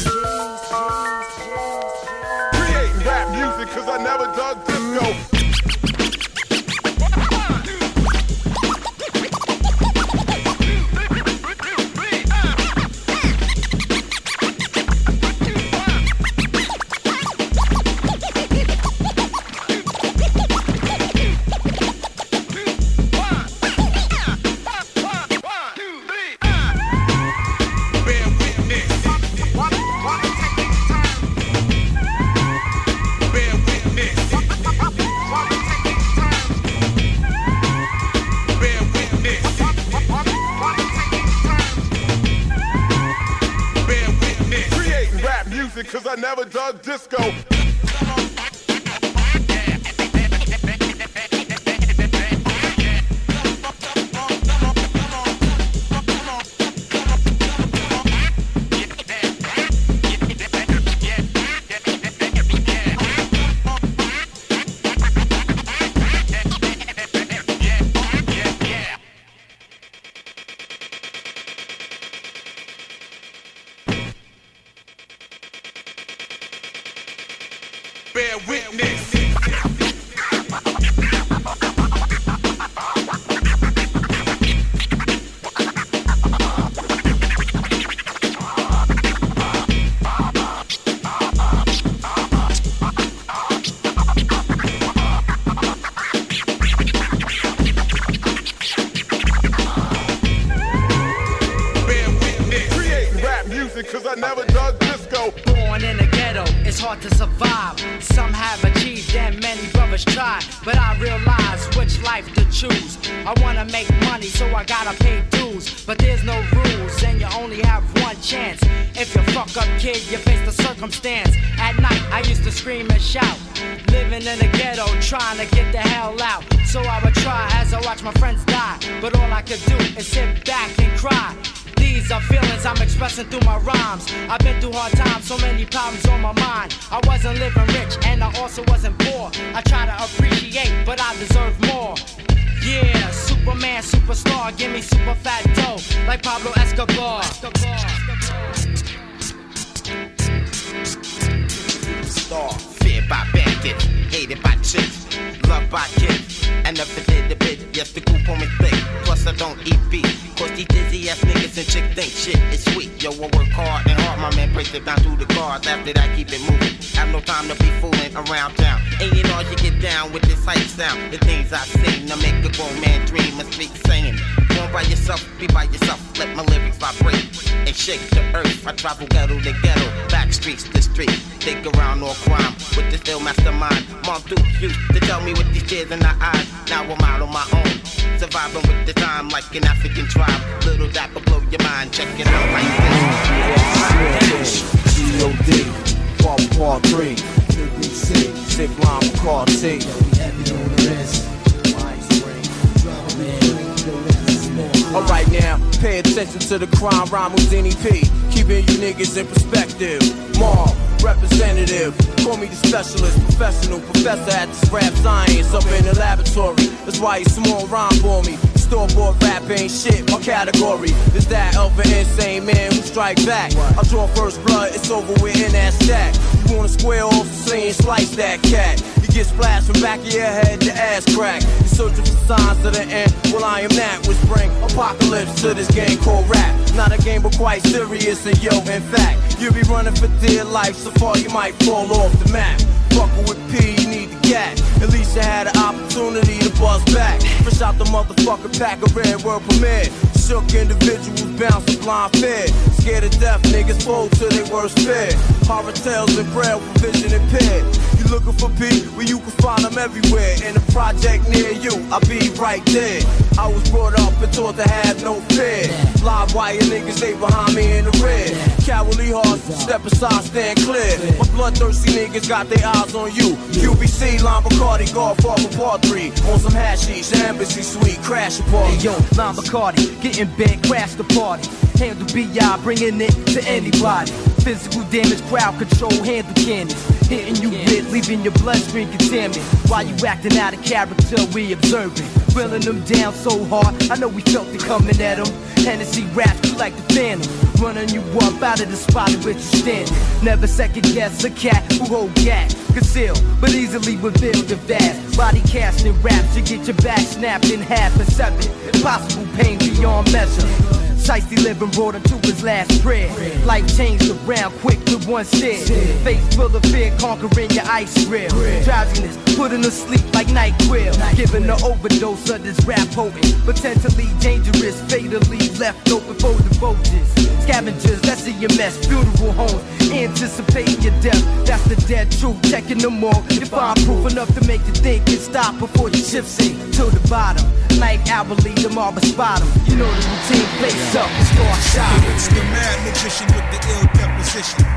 Creating rap music cause I never dug disco. music, cause I never dug disco. Bear witness. Cause I never dug disco. Born in the ghetto, it's hard to survive. Some have achieved and many brothers try. But I realize which life to choose. I wanna make money, so I gotta pay dues. But there's no rules, and you only have one chance. If you fuck up, kid, you face the circumstance. At night, I used to scream and shout. Living in the ghetto, trying to get the hell out. So I would try as I watch my friends die. But all I could do is sit back and cry. These are feelings I'm expressing through my rhymes. I've been through hard times, so many problems on my mind. I wasn't living rich and I also wasn't poor. I try to appreciate, but I deserve more. Yeah, Superman, superstar, give me super fat dough, like Pablo Escobar. Star, feared by bandits, hated by chicks, loved by kids, and never did a bit. Yes, the group on me thick, plus I don't eat beef. Cause these dizzy ass niggas and chicks think shit is sweet. Yo, I work hard and hard, my man breaks it down through the cards. After that, keep it moving. Have no time to be fooling around town. And you know you get down with this hype sound. The things I seen, I make a grown man dream and speak saying. Born by yourself, be by yourself. Let my lyrics vibrate and shake the earth. I travel ghetto to ghetto, back streets to street. Dig around all crime with this ill mastermind. Mom Duke used to tell me with these tears in her eyes. Now I'm out on my own, surviving with the time like an African tribe. Little dapper blow your mind, check it out like this. G O D, Part Part three, Q B C, Sick Line McCall T. Alright now, pay attention to the crime rhyme Houdini P. Keeping you niggas in perspective. Mom, representative, call me the specialist, professional professor at this rap science up in the laboratory. That's why you small rhyme for me. Store-bought rap ain't shit, my category is that of an insane man who strike back. I draw first blood, it's over with in that stack. You wanna square off, say and slice that cat. You get splashed from back of your head to ass crack. You're searching for signs of the end, well I am that, which bring apocalypse to this game called rap. Not a game but quite serious, and yo, in fact, you'll be running for dear life, so far you might fall off the map. Fuckin' with P, you need the gap. At least you had an opportunity to buzz back. Fresh out the motherfucking pack of red world premiere. Shook individuals bounce a blind fear. Scared of death, niggas fold to their worst fear. Horror tales and braille for vision impaired. You looking for P? Well, you can find them everywhere. In a project near you, I'll be right there. I was brought up and taught to have no fear. Live wire niggas, they behind me in the rear. Cowardly hearts, step aside, stand clear. My bloodthirsty niggas got their eyes on you. Q B C, Lime Bacardi, Godfather Part three. On some hashish, embassy suite, crash a party. Hey yo, Lime Bacardi, getting big, crash the party. Handle B I, bringing it to anybody. Physical damage, crowd control, handle cannons. Hitting you with, leaving your bloodstream contaminated. While you acting out of character, we observing. Drilling them down so hard, I know we felt it coming at them. Hennessy raps, you like the phantom. Running you up out of the spot in which you standing. Never second guess a cat who hold gas. Conceal, but easily reveal the vast. Body casting raps, you get your back snapped in half and seven. Impossible pain beyond measure. Shiesty living brought him to his last prayer. Life changed around quick with one stare. Face full of fear, conquering your ice grill. Drowsiness, putting to sleep like NyQuil. Giving the overdose of this rap potent. Potentially dangerous, fatally left open for the vultures. Scavengers, that's see your mess, funeral homes. Anticipating your death, that's the dead truth. Checking them all, you find proof enough to make you think and stop before your ship sink to the bottom. Like hourly, the marble spot 'em. You know the routine, face up, start shot. It's the mad magician with the ill deposition. No repetition.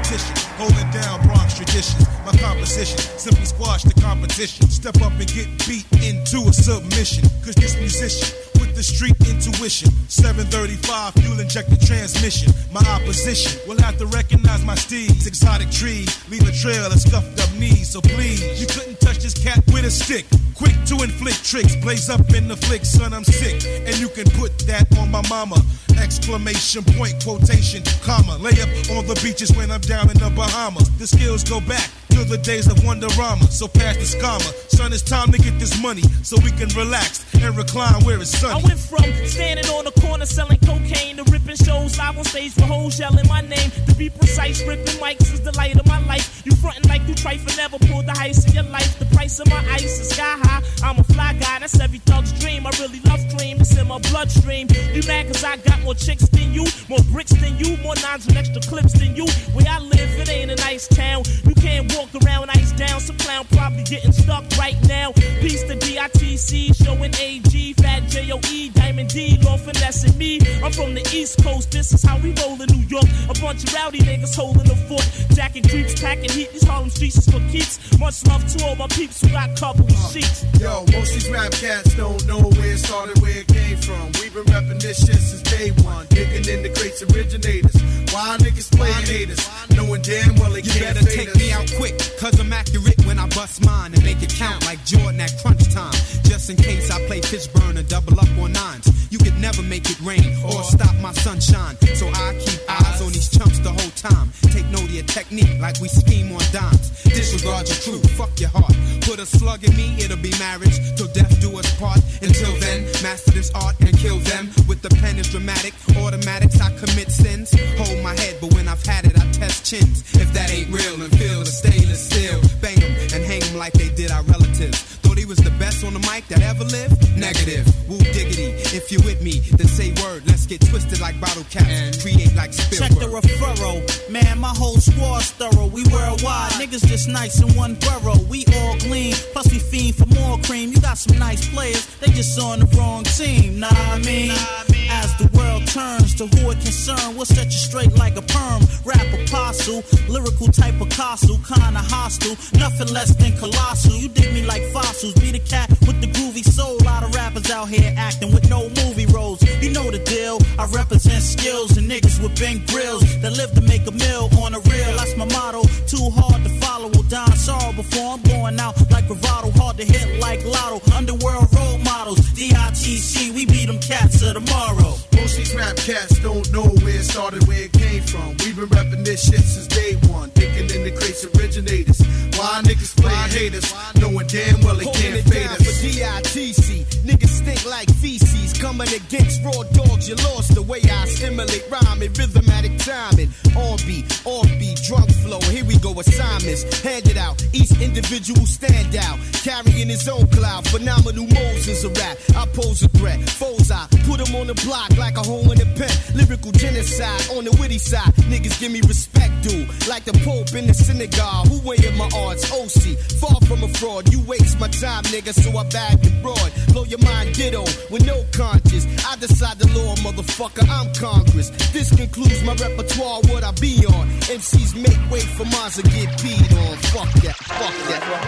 competition. Holding down Bronx traditions. My composition simply squash the competition. Step up and get beat into a submission. Cause this musician with the street intuition. seven thirty-five fuel injected transmission. My opposition will have to recognize my steeds. Exotic trees leave a trail of scuffed up knees. So please, you couldn't touch this cat with a stick. Quick to inflict tricks, blaze up in the flick, son, I'm sick. And you can put that on my mama. Exclamation point, quotation, comma. Lay up on the beaches when I'm down in the Bahamas. The skills go back to the days of Wonderama. So pass the scammer. Son, it's time to get this money so we can relax and recline where it's sunny. I went from standing on the corner selling cocaine to ripping shows live on stage with hoes yelling my name. To be precise, ripping mics is the light of my life. You frontin' like you trifle, never pulled the heist in your life. The price of my ice is sky high. I'm a fly guy, that's every thug's dream. I really love dream, it's in my bloodstream. You mad cause I got more chicks than you, more bricks than you, more nines and extra clips than you. Where I live, it ain't a nice town. You can't walk around ice down. Some clown probably getting stuck right now. Peace to D I T C, showing A G, Fat J O E, Diamond D, Law finessing me. I'm from the East Coast, this is how we roll in New York. A bunch of rowdy niggas holding the fort. Jacking creeps, packing heat, these Harlem streets is for keeps. Much love to all my peeps who got couple of sheets. Yo, most these rap cats don't know where it started, where it came from. We've been repping this shit since day one. Digging in the crates originators. Why niggas playing haters? Knowing damn well they you can't better fade take us. me out quick, cause I'm accurate when I bust mine and make it count like Jordan at crunch time. Just in case I play Fishburne and double up on nines. You could never make it rain or stop my sunshine. So I keep eyes on these chumps the whole time. Take note of your technique like we scheme on dimes. Disregard your crew, fuck your heart. Put a slug in me, it'll be marriage till death do us part. Until then, master this art and kill them. With the pen is dramatic, automatics I commit sins. Hold my head, but when I've had it I test chins. If that ain't real and feel the stainless steel, bang them and hang them like they did our relatives. Thought he was the best on the mic that ever lived? Negative, woo diggity. If you're with me, then say word. Let's get twisted like bottle caps and create like Spielberg. Check the referral, man, my whole squad's thorough. We worldwide, niggas just nice in one borough. We all gleam, plus we fiend for more cream. You got some nice players, they just on the wrong team. Nah, I mean, as the world turns to who it concern, we'll set you straight like a perm. Rap apostle, lyrical type of Picasso, kinda hostile, nothing less than colossal. You dig me like fossils, be the cat with the groovy soul. A lot of rappers out here acting with no movie roles. You know the deal, I represent skills and niggas with big grills that live to make a meal on the real. That's my motto, too hard to follow. Will die in sorrow before I'm going out like bravado. Hard to hit like Lotto, underworld role models. D I T C, we beat them cats of tomorrow. Most these rap cats don't know where it started, where it came from. We've been repping this shit since day one. Thinking in the crates originators. Why niggas playing haters? Knowing damn well they can't fade us. For D I T C, niggas stink like feces. Coming against raw dogs, you lost the way I stimulate rhyming, rhythmatic timing. On beat, off beat, drunk flow. Here we go, assignments handed out. Each individual stand out, carrying his own cloud. Phenomenal Moses a rap. I pose a threat. Foes I put him on the block like a hole in a pen. Lyrical genocide on the witty side. Niggas give me respect, dude. Like the Pope in the synagogue. Who weighing my odds? O C. Far from a fraud. You waste my time, nigga, so I bag the broad. Blow your mind, ditto, with no conscience. I decide the law, motherfucker. I'm Congress. This concludes my repertoire. What I be on? M Cs make way for mine to get peed on. Fuck that. Fuck that. Fuck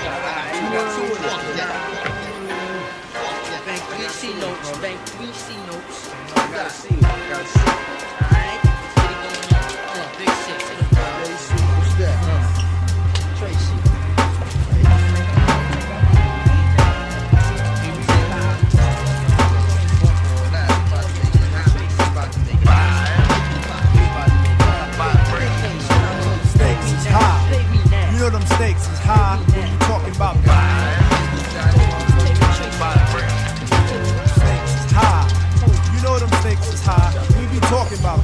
that. Bank three C notes. Bank three C notes. Gotta see it. Gotta see it. Alright. Get it going on. Uh, big six. What's that? Uh, Tracy. Stakes is high. You know them stakes is high when you talking about stakes is high. You know them stakes is high. We be talking about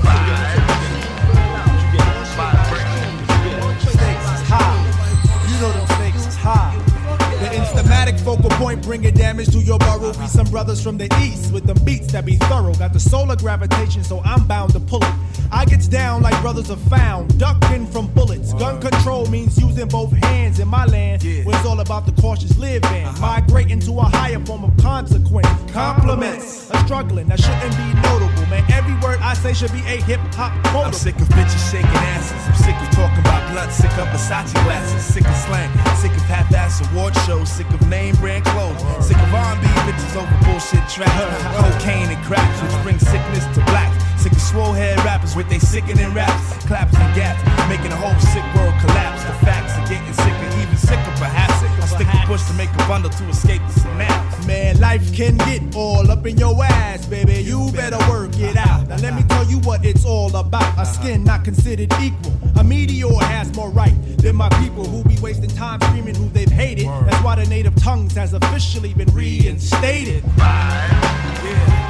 stakes is high. You know them stakes is high. The instamatic focal point bringing damage to your burrow. Be some brothers from the east with them beats that be thorough. Got the solar gravitation, so I'm bound to pull it. I gets down like brothers are found, ducking from bullets. Gun control means using both hands in my land, where it's all about the cautious living. Migrating to a higher form of consequence. Compliments, a struggling that shouldn't be notable. Man, every word I say should be a hip hop quotable. I'm sick of bitches shaking asses. I'm sick of talking Talking about blunt, sick of Versace glasses, sick of slang, sick of half-ass award shows, sick of name brand clothes, sick of R and B bitches over bullshit tracks, cocaine and cracks, which brings sickness to blacks. Sick of swole head rappers with they sickening raps, claps and gaps, making the whole sick world collapse. The facts are getting sicker, even sicker perhaps. I stick a push to make a bundle to escape the synapse. Man, life can get all up in your ass, baby. You better work it out. Now let me tell you what it's all about. A skin not considered equal. A meteor has more right than my people who be wasting time screaming who they've hated. That's why the native tongues has officially been reinstated. Yeah.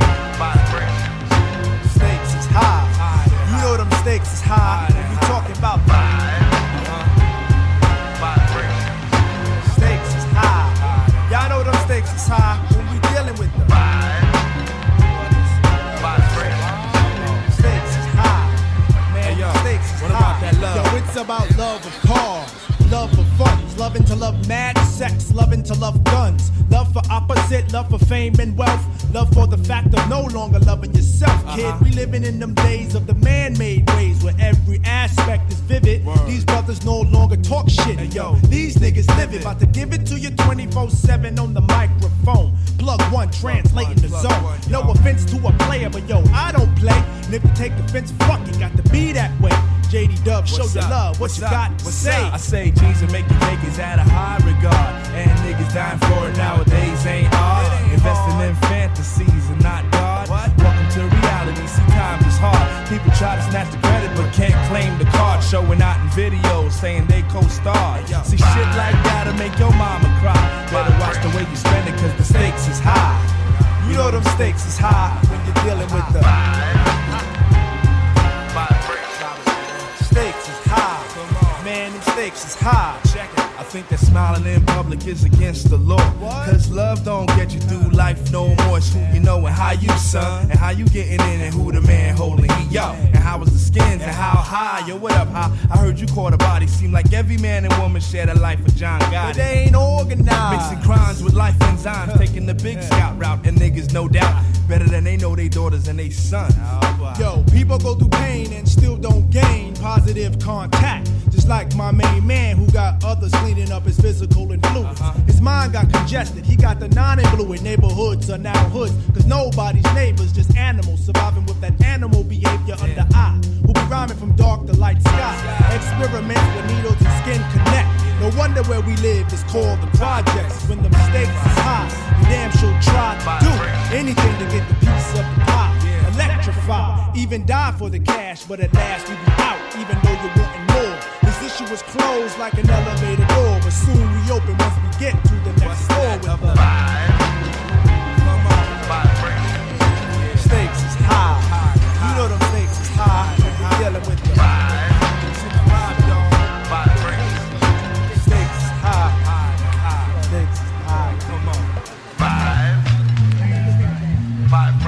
Stakes is high. You know them stakes is high. When we talking about stakes is high. Y'all know them stakes is high when we dealing with them. Stakes is high. Man, yo, stakes is what high. about that love? Yo, it's about love of cars, love for funds, loving to love mad sex, loving to love guns, love for opposite, love for fame and wealth, love for the fact of no longer loving yourself, kid. Uh-huh. We living in them days of the man-made ways where every aspect is vivid. Word. These brothers no longer talk shit. Hey, yo, these niggas live it. About to give it to you twenty-four seven on the microphone. Plug one, translating the zone. No offense to a player, but yo, I don't play. And if you take offense, fuck it, got to be that way. J D Dub, show your love, what you got to say? I say G's and make you take is out of high regard. And niggas dying for it nowadays ain't hard. Investing in fantasies and not God. Welcome to reality, see times is hard. People try to snatch the credit but can't claim the card. Showing out in videos saying they co-starred. See shit like that'll make your mama cry. Better watch the way you spend it cause the stakes is high. You know them stakes is high when you're dealing with the stakes is high. Man, them stakes is high. Check it. I think that smiling in public is against the law. Cause love don't get you through life no more. It's who you know and how you son, and how you getting in and who the man holding he yo. And how was the skins and how high, yo what up how I heard you caught a body. Seem like every man and woman shared a life with John Gotti. But they ain't organized. Mixing crimes with life enzymes, taking the big scout route. And niggas no doubt better than they know they daughters and they son. Yo, people go through pain and still don't gain positive contact. Just like my main man who got others cleaning up his physical influence. Uh-huh. His mind got congested, he got the non-influent. Neighborhoods are now hoods, cause nobody's neighbors, just animals surviving with that animal behavior yeah. under eye. Who be rhyming from dark to light sky. Experiments where needles and skin connect. No wonder where we live is called the projects. When the mistakes is high, you damn sure try to do anything to get the piece of the pie. Electrify, even die for the cash, but at last we be out, even though you're wanting more. This issue was closed like an elevator door, but soon we open once we get to the next floor with the stakes is high. You know them stakes is high. We're dealing with the stakes is high. Stakes is high. Come on. Five. Five.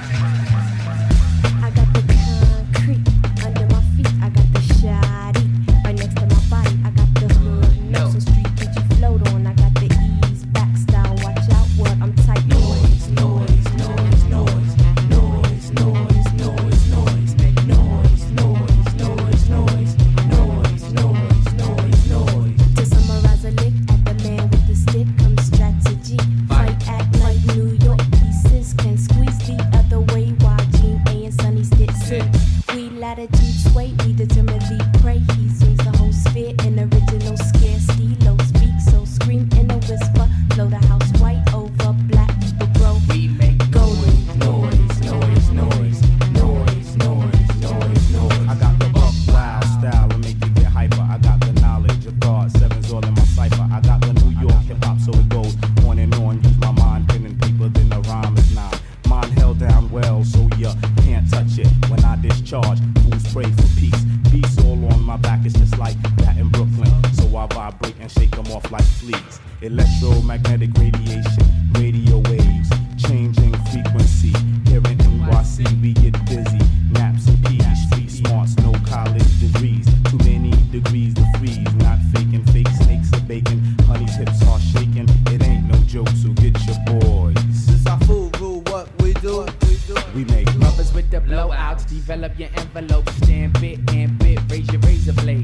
I got the concrete under my feet. I got the shawty right next to my body. I got the hood, no. So street that you float on. I got the ease back style. Watch out, what I'm tight. Noise, noise, noise, noise, noise, noise, noise, noise, noise, noise, noise, noise, noise, noise, noise. To summarize a lick at the man with the stick comes strategy. Fight, act like New York pieces can squeeze the other way. While Gene A and Sunny Stick sit. We latitude sway, we determinedly pray. He swings the whole sphere in original scarcity. Low speak, so scream in a whisper. Blow the house white over black people grow. We make golden noise, noise, noise, noise, noise, noise, noise. I got the buck wild style to make you get hyper. I got the knowledge of God, sevens all in my cipher. I got the New York hip hop, so it goes on and on. Use my mind, pen and paper, then the rhyme is nine. Mine held down well, so you can't touch it. When I discharge, fools pray for peace. Peace all on my back, it's just like that in Brooklyn. So I vibrate and shake them off like fleas. Electromagnetic radiation, radio waves, changing frequency. Here in N Y C, we get busy. Naps and peas, street smarts, no college degrees. Too many degrees to freeze. Not faking, fake snakes are baking. Honey's hips are shaking. It ain't no joke, so get your boys. This is our food rule, what we do. We make rubbers with the blowouts. Develop your envelope, stamp it and bit. Raise your razor blade.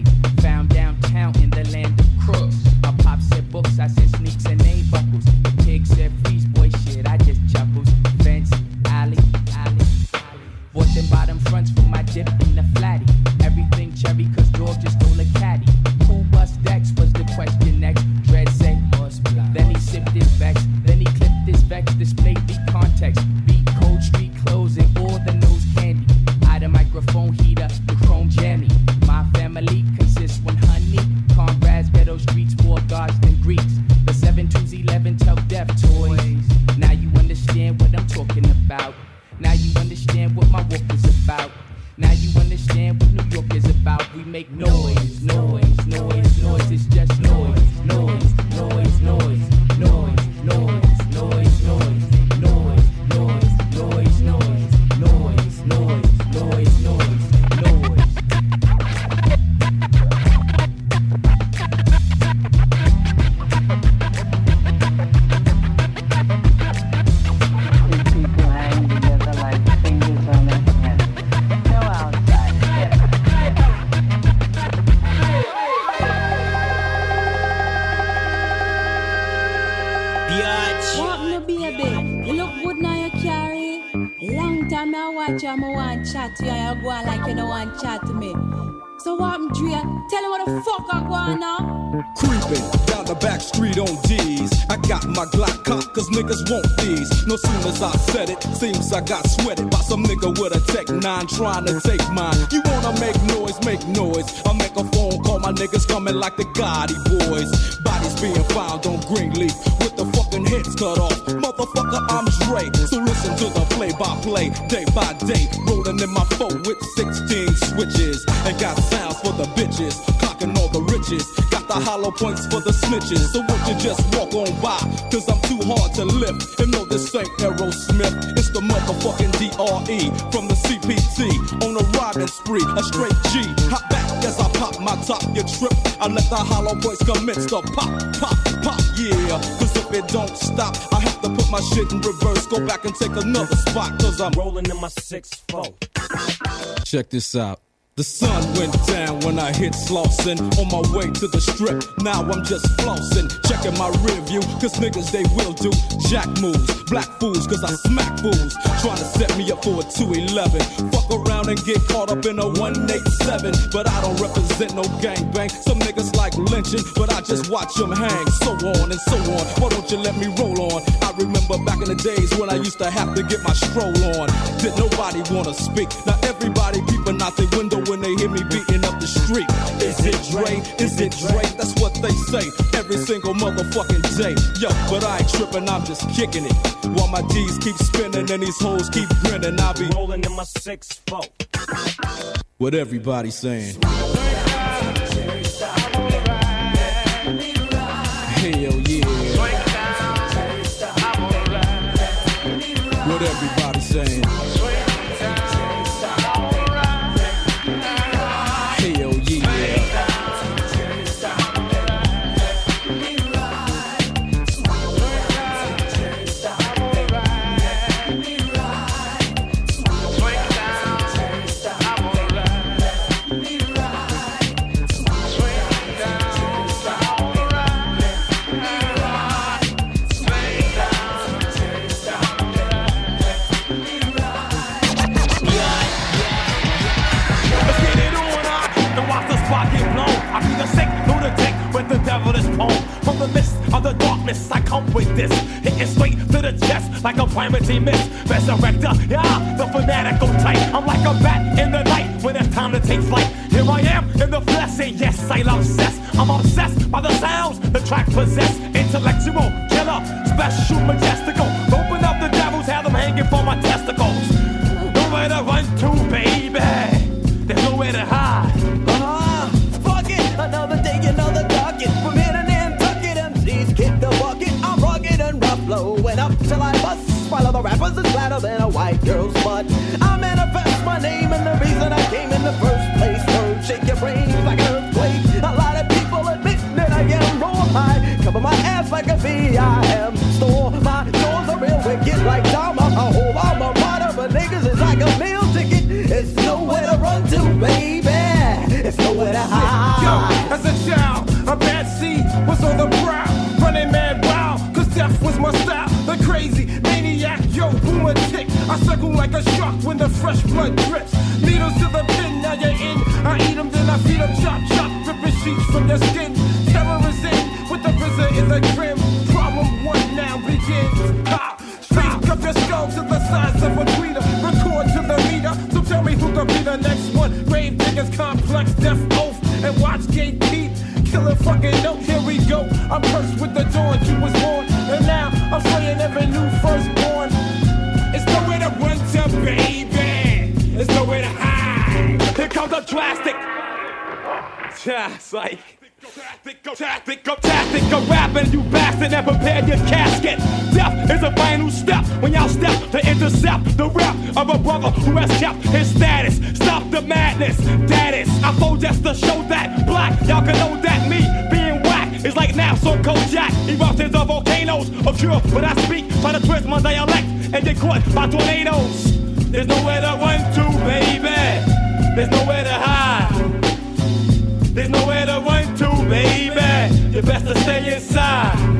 make noise, noise, noise, noise. It's just noise, noise, noise, noise, noise, noise, noise, noise, noise, noise, noise, noise, noise, noise, noise, noise, noise. People hang together like fingers on a hand. No outside. What no baby? You look good now you carry. Long time I watch you, I want chat to you, and you go on like you don't want chat to me. So what I'm Dre? Tell me what the fuck I go on now. Creeping down the back street on D's. I got my Glock cock cause niggas want these. No soon as I said it, seems I got sweated by some nigga with a Tech nine trying to take mine. You wanna make noise, make noise. I make a phone call, my niggas coming like the Gotti boys. Bodies being found on Greenleaf with the fucking heads cut off. Motherfucker, I'm Dre. So listen to the play-by-play, day by day. Rolling in my phone with sixteen switches. And got sounds for the bitches, clocking all the riches. Got the hollow points for the snitches. So won't you just walk on by, cause I'm too hard to lift. And no, this ain't Aerosmith, it's the motherfucking D R E from the C P T. On a riding spree, a straight G. Hop back as I pop my top, you trip. I let the hollow points commence to pop, pop, pop, yeah. Cause if it don't stop, I have to put my shit in reverse. Go back and take another spot, cause I'm rolling in my six four. Check this out. The sun went down when I hit Slauson. On my way to the strip, now I'm just flossing. Checking my rear view, cause niggas they will do jack moves. Black fools, cause I smack fools. Trying to set me up for a two eleven. Fuck around and get caught up in a one eighty-seven. But I don't represent no gangbang. Some niggas like lynching, but I just watch them hang. So on and so on, why don't you let me roll on? I remember back in the days when I used to have to get my stroll on. Did nobody wanna speak? Now everybody peeping out the window when they hear me beating up the street. Is it Dre? Is it Dre? That's what they say every single motherfucking day. Yo, but I ain't tripping, I'm just kicking it. While my G's keep spinning and these hoes keep grinning, I'll be rolling in my six four. What everybody saying? Hell yeah. What everybody saying? From the mist of the darkness, I come with this. Hitting straight to the chest like a calamity mist. Resurrector, yeah, the fanatical type. I'm like a bat in the night when it's time to take flight. Here I am in the flesh, and yes, I'm obsessed. I'm obsessed by the sounds the track possess. Intellectual, killer, special, majestical. Open up the devils, have them hanging for my testicles. Nowhere to run to, baby. There's nowhere to hide. Uh-huh, fuck it, another day, another target. From here to Nantucket, M Cs kick the bucket. I'm rugged and rough, blowing up till I bust. While other rappers is flatter than a white girl's butt. I manifest my name and the reason I came in the first place. Bird, shake your brains like an earthquake. A lot of people admit that I am raw high. Cover my ass like a V I M store. My doors are real wicked like Dharma. A whole alma mater for niggas is like a meal ticket. It's nowhere to run to, baby. It's nowhere to hide. Yo, as a child, a bad seed was on the prowl. Running mad wild, cause death was my style. The crazy maniac, yo, boomer tick. I circle like a shark when the fresh blood drips. Needles to the pin, now you're in. I eat them, then I feed them, chop, chop. Ripping sheets from their skin. Terror is in, with the R Z A in the grim. Problem one now begins. Ha! Speak up your skull to the size of a tweeter. Record to the meter, so tell me who could be the next one. Grave diggers, complex, death oath, and watch gate keep. Killer fucking note, here we go. I'm cursed with the dawn, you was born. And now I'm slaying every new firstborn. It's nowhere to run to, baby. It's nowhere to hide. Here comes the drastic. Yeah, it's like tactic, go tactic, go tactic, go rapping, you bastard, and prepare your casket. Death is a final step when y'all step to intercept the rep of a brother who has kept his status. Stop the madness, that is. I flow just to show that black, y'all can know that me being whack is like naps or Kojak. Eruptions of volcanoes occur when I speak, try to twist my dialect and get caught by tornadoes. There's nowhere to run to, baby. There's nowhere to hide. There's nowhere to run to, baby. You best to stay inside.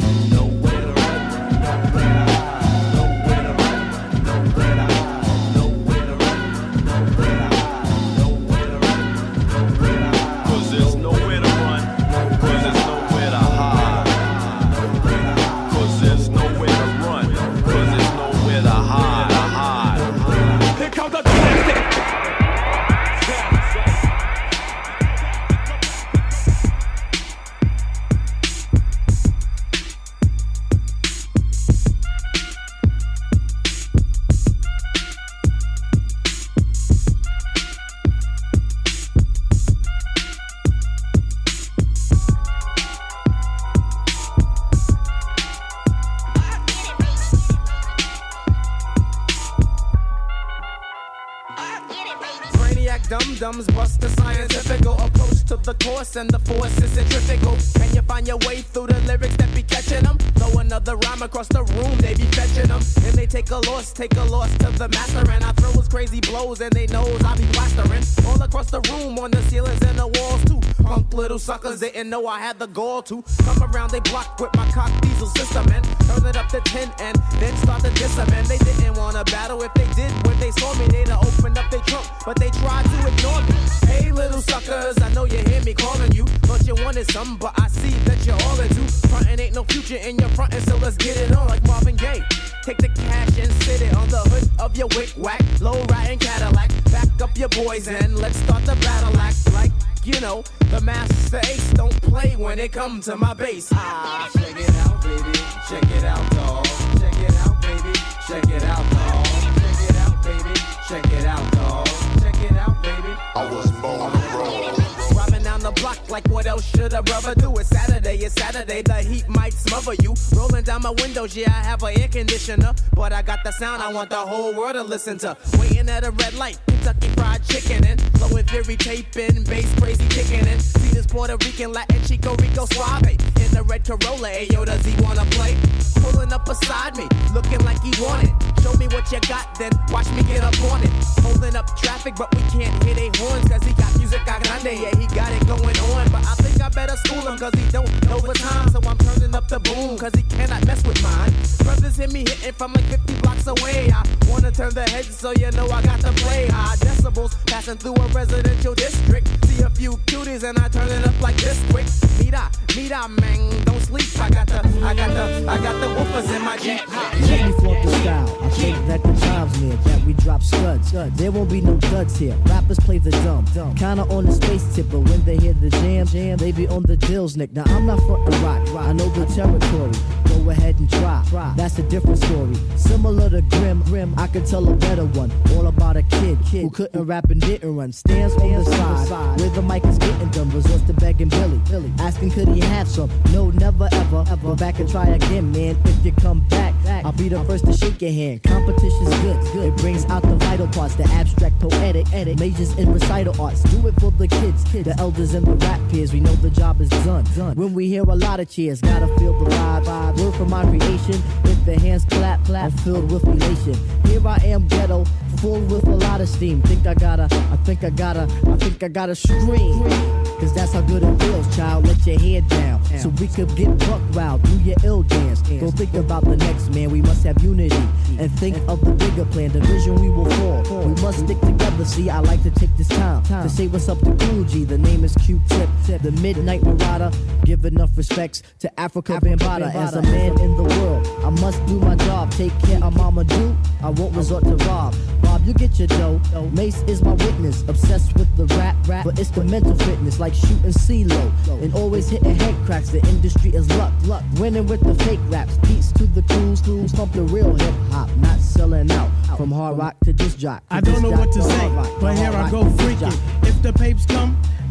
Dum-dums bust the scientific approach to the course, and the force is centrifugal. Can you find your way through the lyrics that be catching them? Throw another rhyme across the room, they be fetching them. And they take a loss, take a loss to the master. And I throw his crazy blows and they knows I be plastering all across the room, on the ceilings and the walls too. Punk little suckers didn't know I had the gall to come around they block with my cock diesel system and turn it up to ten and then start to diss them. And they didn't wanna battle. If they did, when they saw me, they'd have opened up their trunk, but they tried to ignore me. Hey little suckers, I know you hear me calling you, but you wanted some, but I see that you're all into frontin'. Ain't no future in your frontin', so let's get it on like Marvin Gaye. Take the cash and sit it on the hood of your wick whack, low riding Cadillac. Back up your boys and let's start the battle act like, you know, the Master Ace don't play when it comes to my bass. Ah, check it out, baby. Check it out, dawg. Check it out, baby. Check it out, dawg. Check it out, baby. Check it out, dawg. Check it out, baby. I was born on the road. Driving down the block like what else should a brother do? It's Saturday, it's Saturday, the heat might smother you. Rolling down my windows, yeah, I have an air conditioner, but I got the sound I want the whole world to listen to. Waiting at a red light, Kentucky Fried Chicken and Low and Fury taping, bass crazy kicking in. See this Puerto Rican, Latin, Chico Rico Suave in the red Corolla. Hey yo, does he wanna play? Pulling up beside me, looking like he wanted. Show me what you got, then watch me get up on it. Holding up traffic, but we can't hear they horns, cause he got music a grande, yeah, he got it going on. But I think I better school him, cause he don't know the time. So I'm turning up the boom, cause he cannot mess with mine. Brothers hear me hitting from like fifty blocks away. I wanna turn the heads, so you know I got to play. High decibels, passing through a residential district. See a few cuties and I turn it up like this quick. Mira, mira, man, don't sleep. I got the, I got the, I got the woofers in my jet. Let me flaunt the style. I think that the time's near that we drop scuds. There won't be no duds here. Rappers play the dumb, kinda on the space tip, but when they hear the jam, jam, they be on the dills, Nick. Now I'm not frontin' rock, I know the territory. Go ahead and try. That's a different story. Similar to Grim, Grim, I could tell a better one. All about a kid, kid who couldn't rap and didn't run. Stands on the side, where the mic is getting done. Resorts to begging Billy, Billy, asking could he have some? No, never ever, ever. Go back and try again, man. If you come back, I'll be the first to shake your hand. Competition's good, good. It brings out the vital parts, the abstract, poetic, edit, majors in recital arts. Do it for the kids, kids, the elders and the rap peers. We know the job is done, done. When we hear a lot of cheers, gotta feel the vibe, vibe. Word for my creation. If the hands clap, clap, I'm filled with elation. Here I am, ghetto, full with a lot of steam. Think I gotta, I think I gotta, I think I gotta scream. Cause that's how good it feels, child. Let your head down, so we could get buck wild. Do your ill dance. Go think about the next man. We must have unity and think of the bigger plan. The vision we will fall. We must stick together. See, I like to take this time to say what's up to Cool G. The name is Q-Tip, the Midnight Marauder. Give enough respects to Africa Bambaataa. As a man in the world, I must do my job. Take care of Mama Do. I won't resort to rob. Bob, you get your dough. Mace is my witness. Obsessed with the rap, rap, but it's the mental fitness, like shooting CeeLo and always hitting head cracks. The industry is luck, luck. Winning with the fake raps. Beats to the crews, crews pump the real hip hop, not selling out. From hard rock to disc jock. I don't know what to say, but here I go freaking. If the papes come,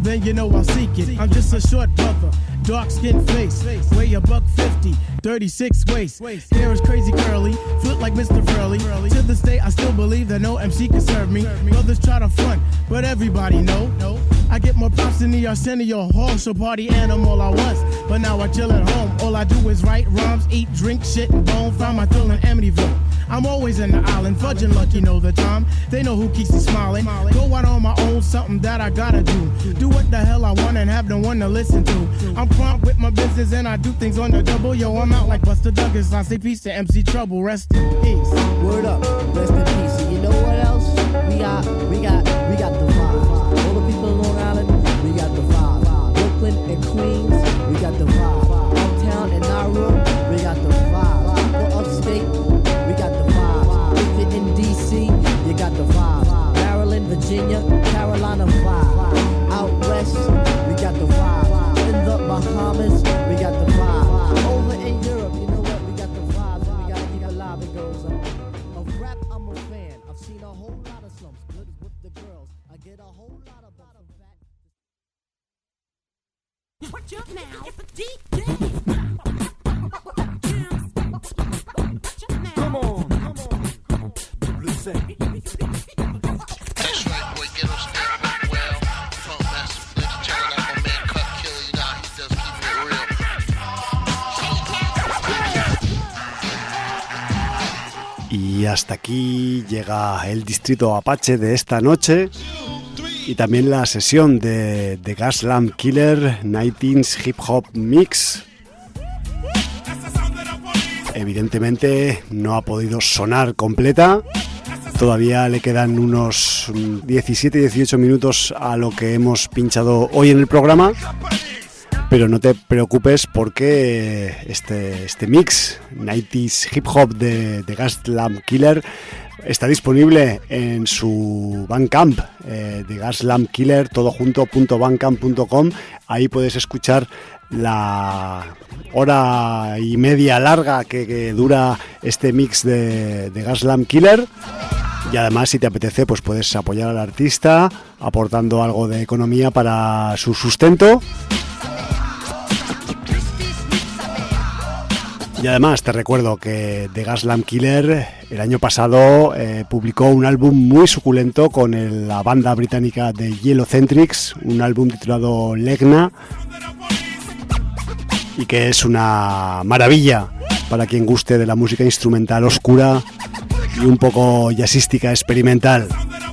then you know I'll seek it. I'm just a short brother, dark skin face, weigh a buck fifty, thirty-six waist. Hair is crazy curly, flip like Mister Furley. To this day, I still believe that no M C can serve me. Brothers try to front, but everybody know. I get more props than the Arsenio Hall, so party animal I was. But now I chill at home. All I do is write rhymes, eat, drink, shit, and bone. Find my thrill in Amityville. I'm always in the island, fudging lucky know the time. They know who keeps me smiling. Go out on my own, something that I gotta do. Do what the hell I want and have no one to listen to. I'm prompt with my business and I do things on the double. Yo, I'm out like Buster Douglas. I say peace to M C Trouble. Rest in peace. Word up, rest in peace. And you know what else? We got, we got, we got the vibe. All the people in Long Island, we got the vibe. Brooklyn and Queens, we got the vibe. Uptown and Nauru, we got the vibe. People upstate, we got the vibe. If you're in D C, you got the vibe. Maryland, Virginia, Carolina vibe. Out west, we got the vibe. In the Bahamas, we got the vibe. Over in Europe, you know what? We got the vibes and we gotta keep it live. It goes on. Of rap, I'm a fan. I've seen a whole lot of slumps. Good with the girls. I get a whole lot of bottom fat. What you now? It's a D J. Come on, come on. Blue say. That's right, boy. Get on stereo as well. Funk Master Flips, turn up my man Cut Killer. You know how he does keep it real. Y hasta aquí llega el Distrito Apache de esta noche y también la sesión de, de Gaslamp Killer nineties Hip Hop Mix. Evidentemente no ha podido sonar completa, todavía le quedan unos diecisiete dieciocho minutos a lo que hemos pinchado hoy en el programa, pero no te preocupes porque este, este mix nineties Hip Hop de, de Gaslamp Killer está disponible en su Bandcamp eh, de Gaslamp Killer, todo junto, punto bandcamp punto com. Ahí puedes escuchar la hora y media larga que, que dura este mix de, de Gaslamp Killer. Y además, si te apetece, pues puedes apoyar al artista aportando algo de economía para su sustento. Y además te recuerdo que The Gaslamp Killer el año pasado eh, publicó un álbum muy suculento con el, la banda británica de Yellowcentrics, un álbum titulado Legna, y que es una maravilla para quien guste de la música instrumental oscura y un poco jazzística experimental.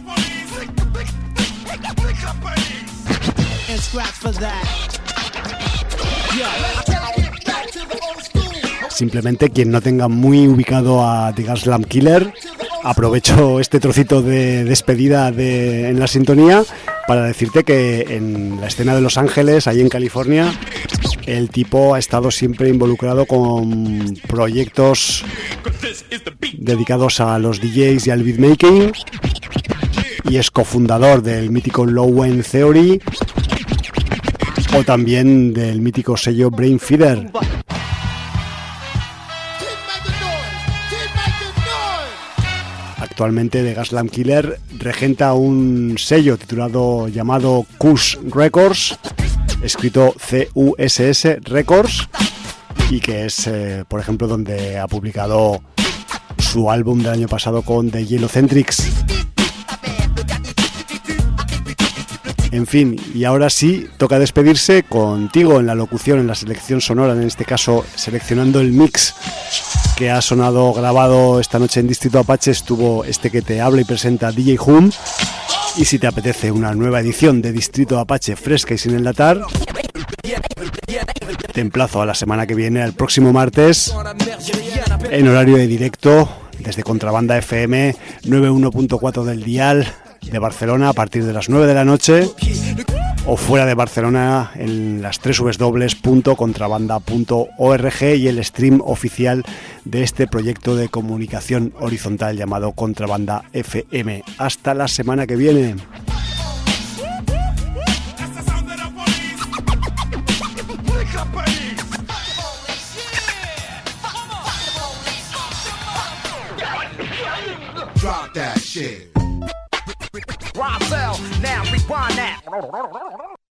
Simplemente quien no tenga muy ubicado a The Gaslamp Killer, aprovecho este trocito de despedida de, en la sintonía para decirte que en la escena de Los Ángeles, ahí en California, el tipo ha estado siempre involucrado con proyectos dedicados a los D Js y al beatmaking, y es cofundador del mítico Low End Theory o también del mítico sello Brain Feeder. Actualmente The Gaslamp Killer regenta un sello titulado llamado Cuss Records, escrito C U S S Records, y que es, eh, por ejemplo, donde ha publicado su álbum del año pasado con The Yellowcentrics. En fin, y ahora sí, toca despedirse contigo en la locución, en la selección sonora, en este caso seleccionando el mix que ha sonado grabado esta noche en Distrito Apache. Estuvo este que te habla y presenta D J Hum. Y si te apetece una nueva edición de Distrito Apache fresca y sin enlatar, te emplazo a la semana que viene, el próximo martes, en horario de directo desde Contrabanda F M noventa y uno punto cuatro del dial de Barcelona a partir de las nueve de la noche, o fuera de Barcelona en las doble u doble u doble u punto contrabanda punto org y el stream oficial de este proyecto de comunicación horizontal llamado Contrabanda F M. Hasta la semana que viene. Drop that shit. Now rewind that.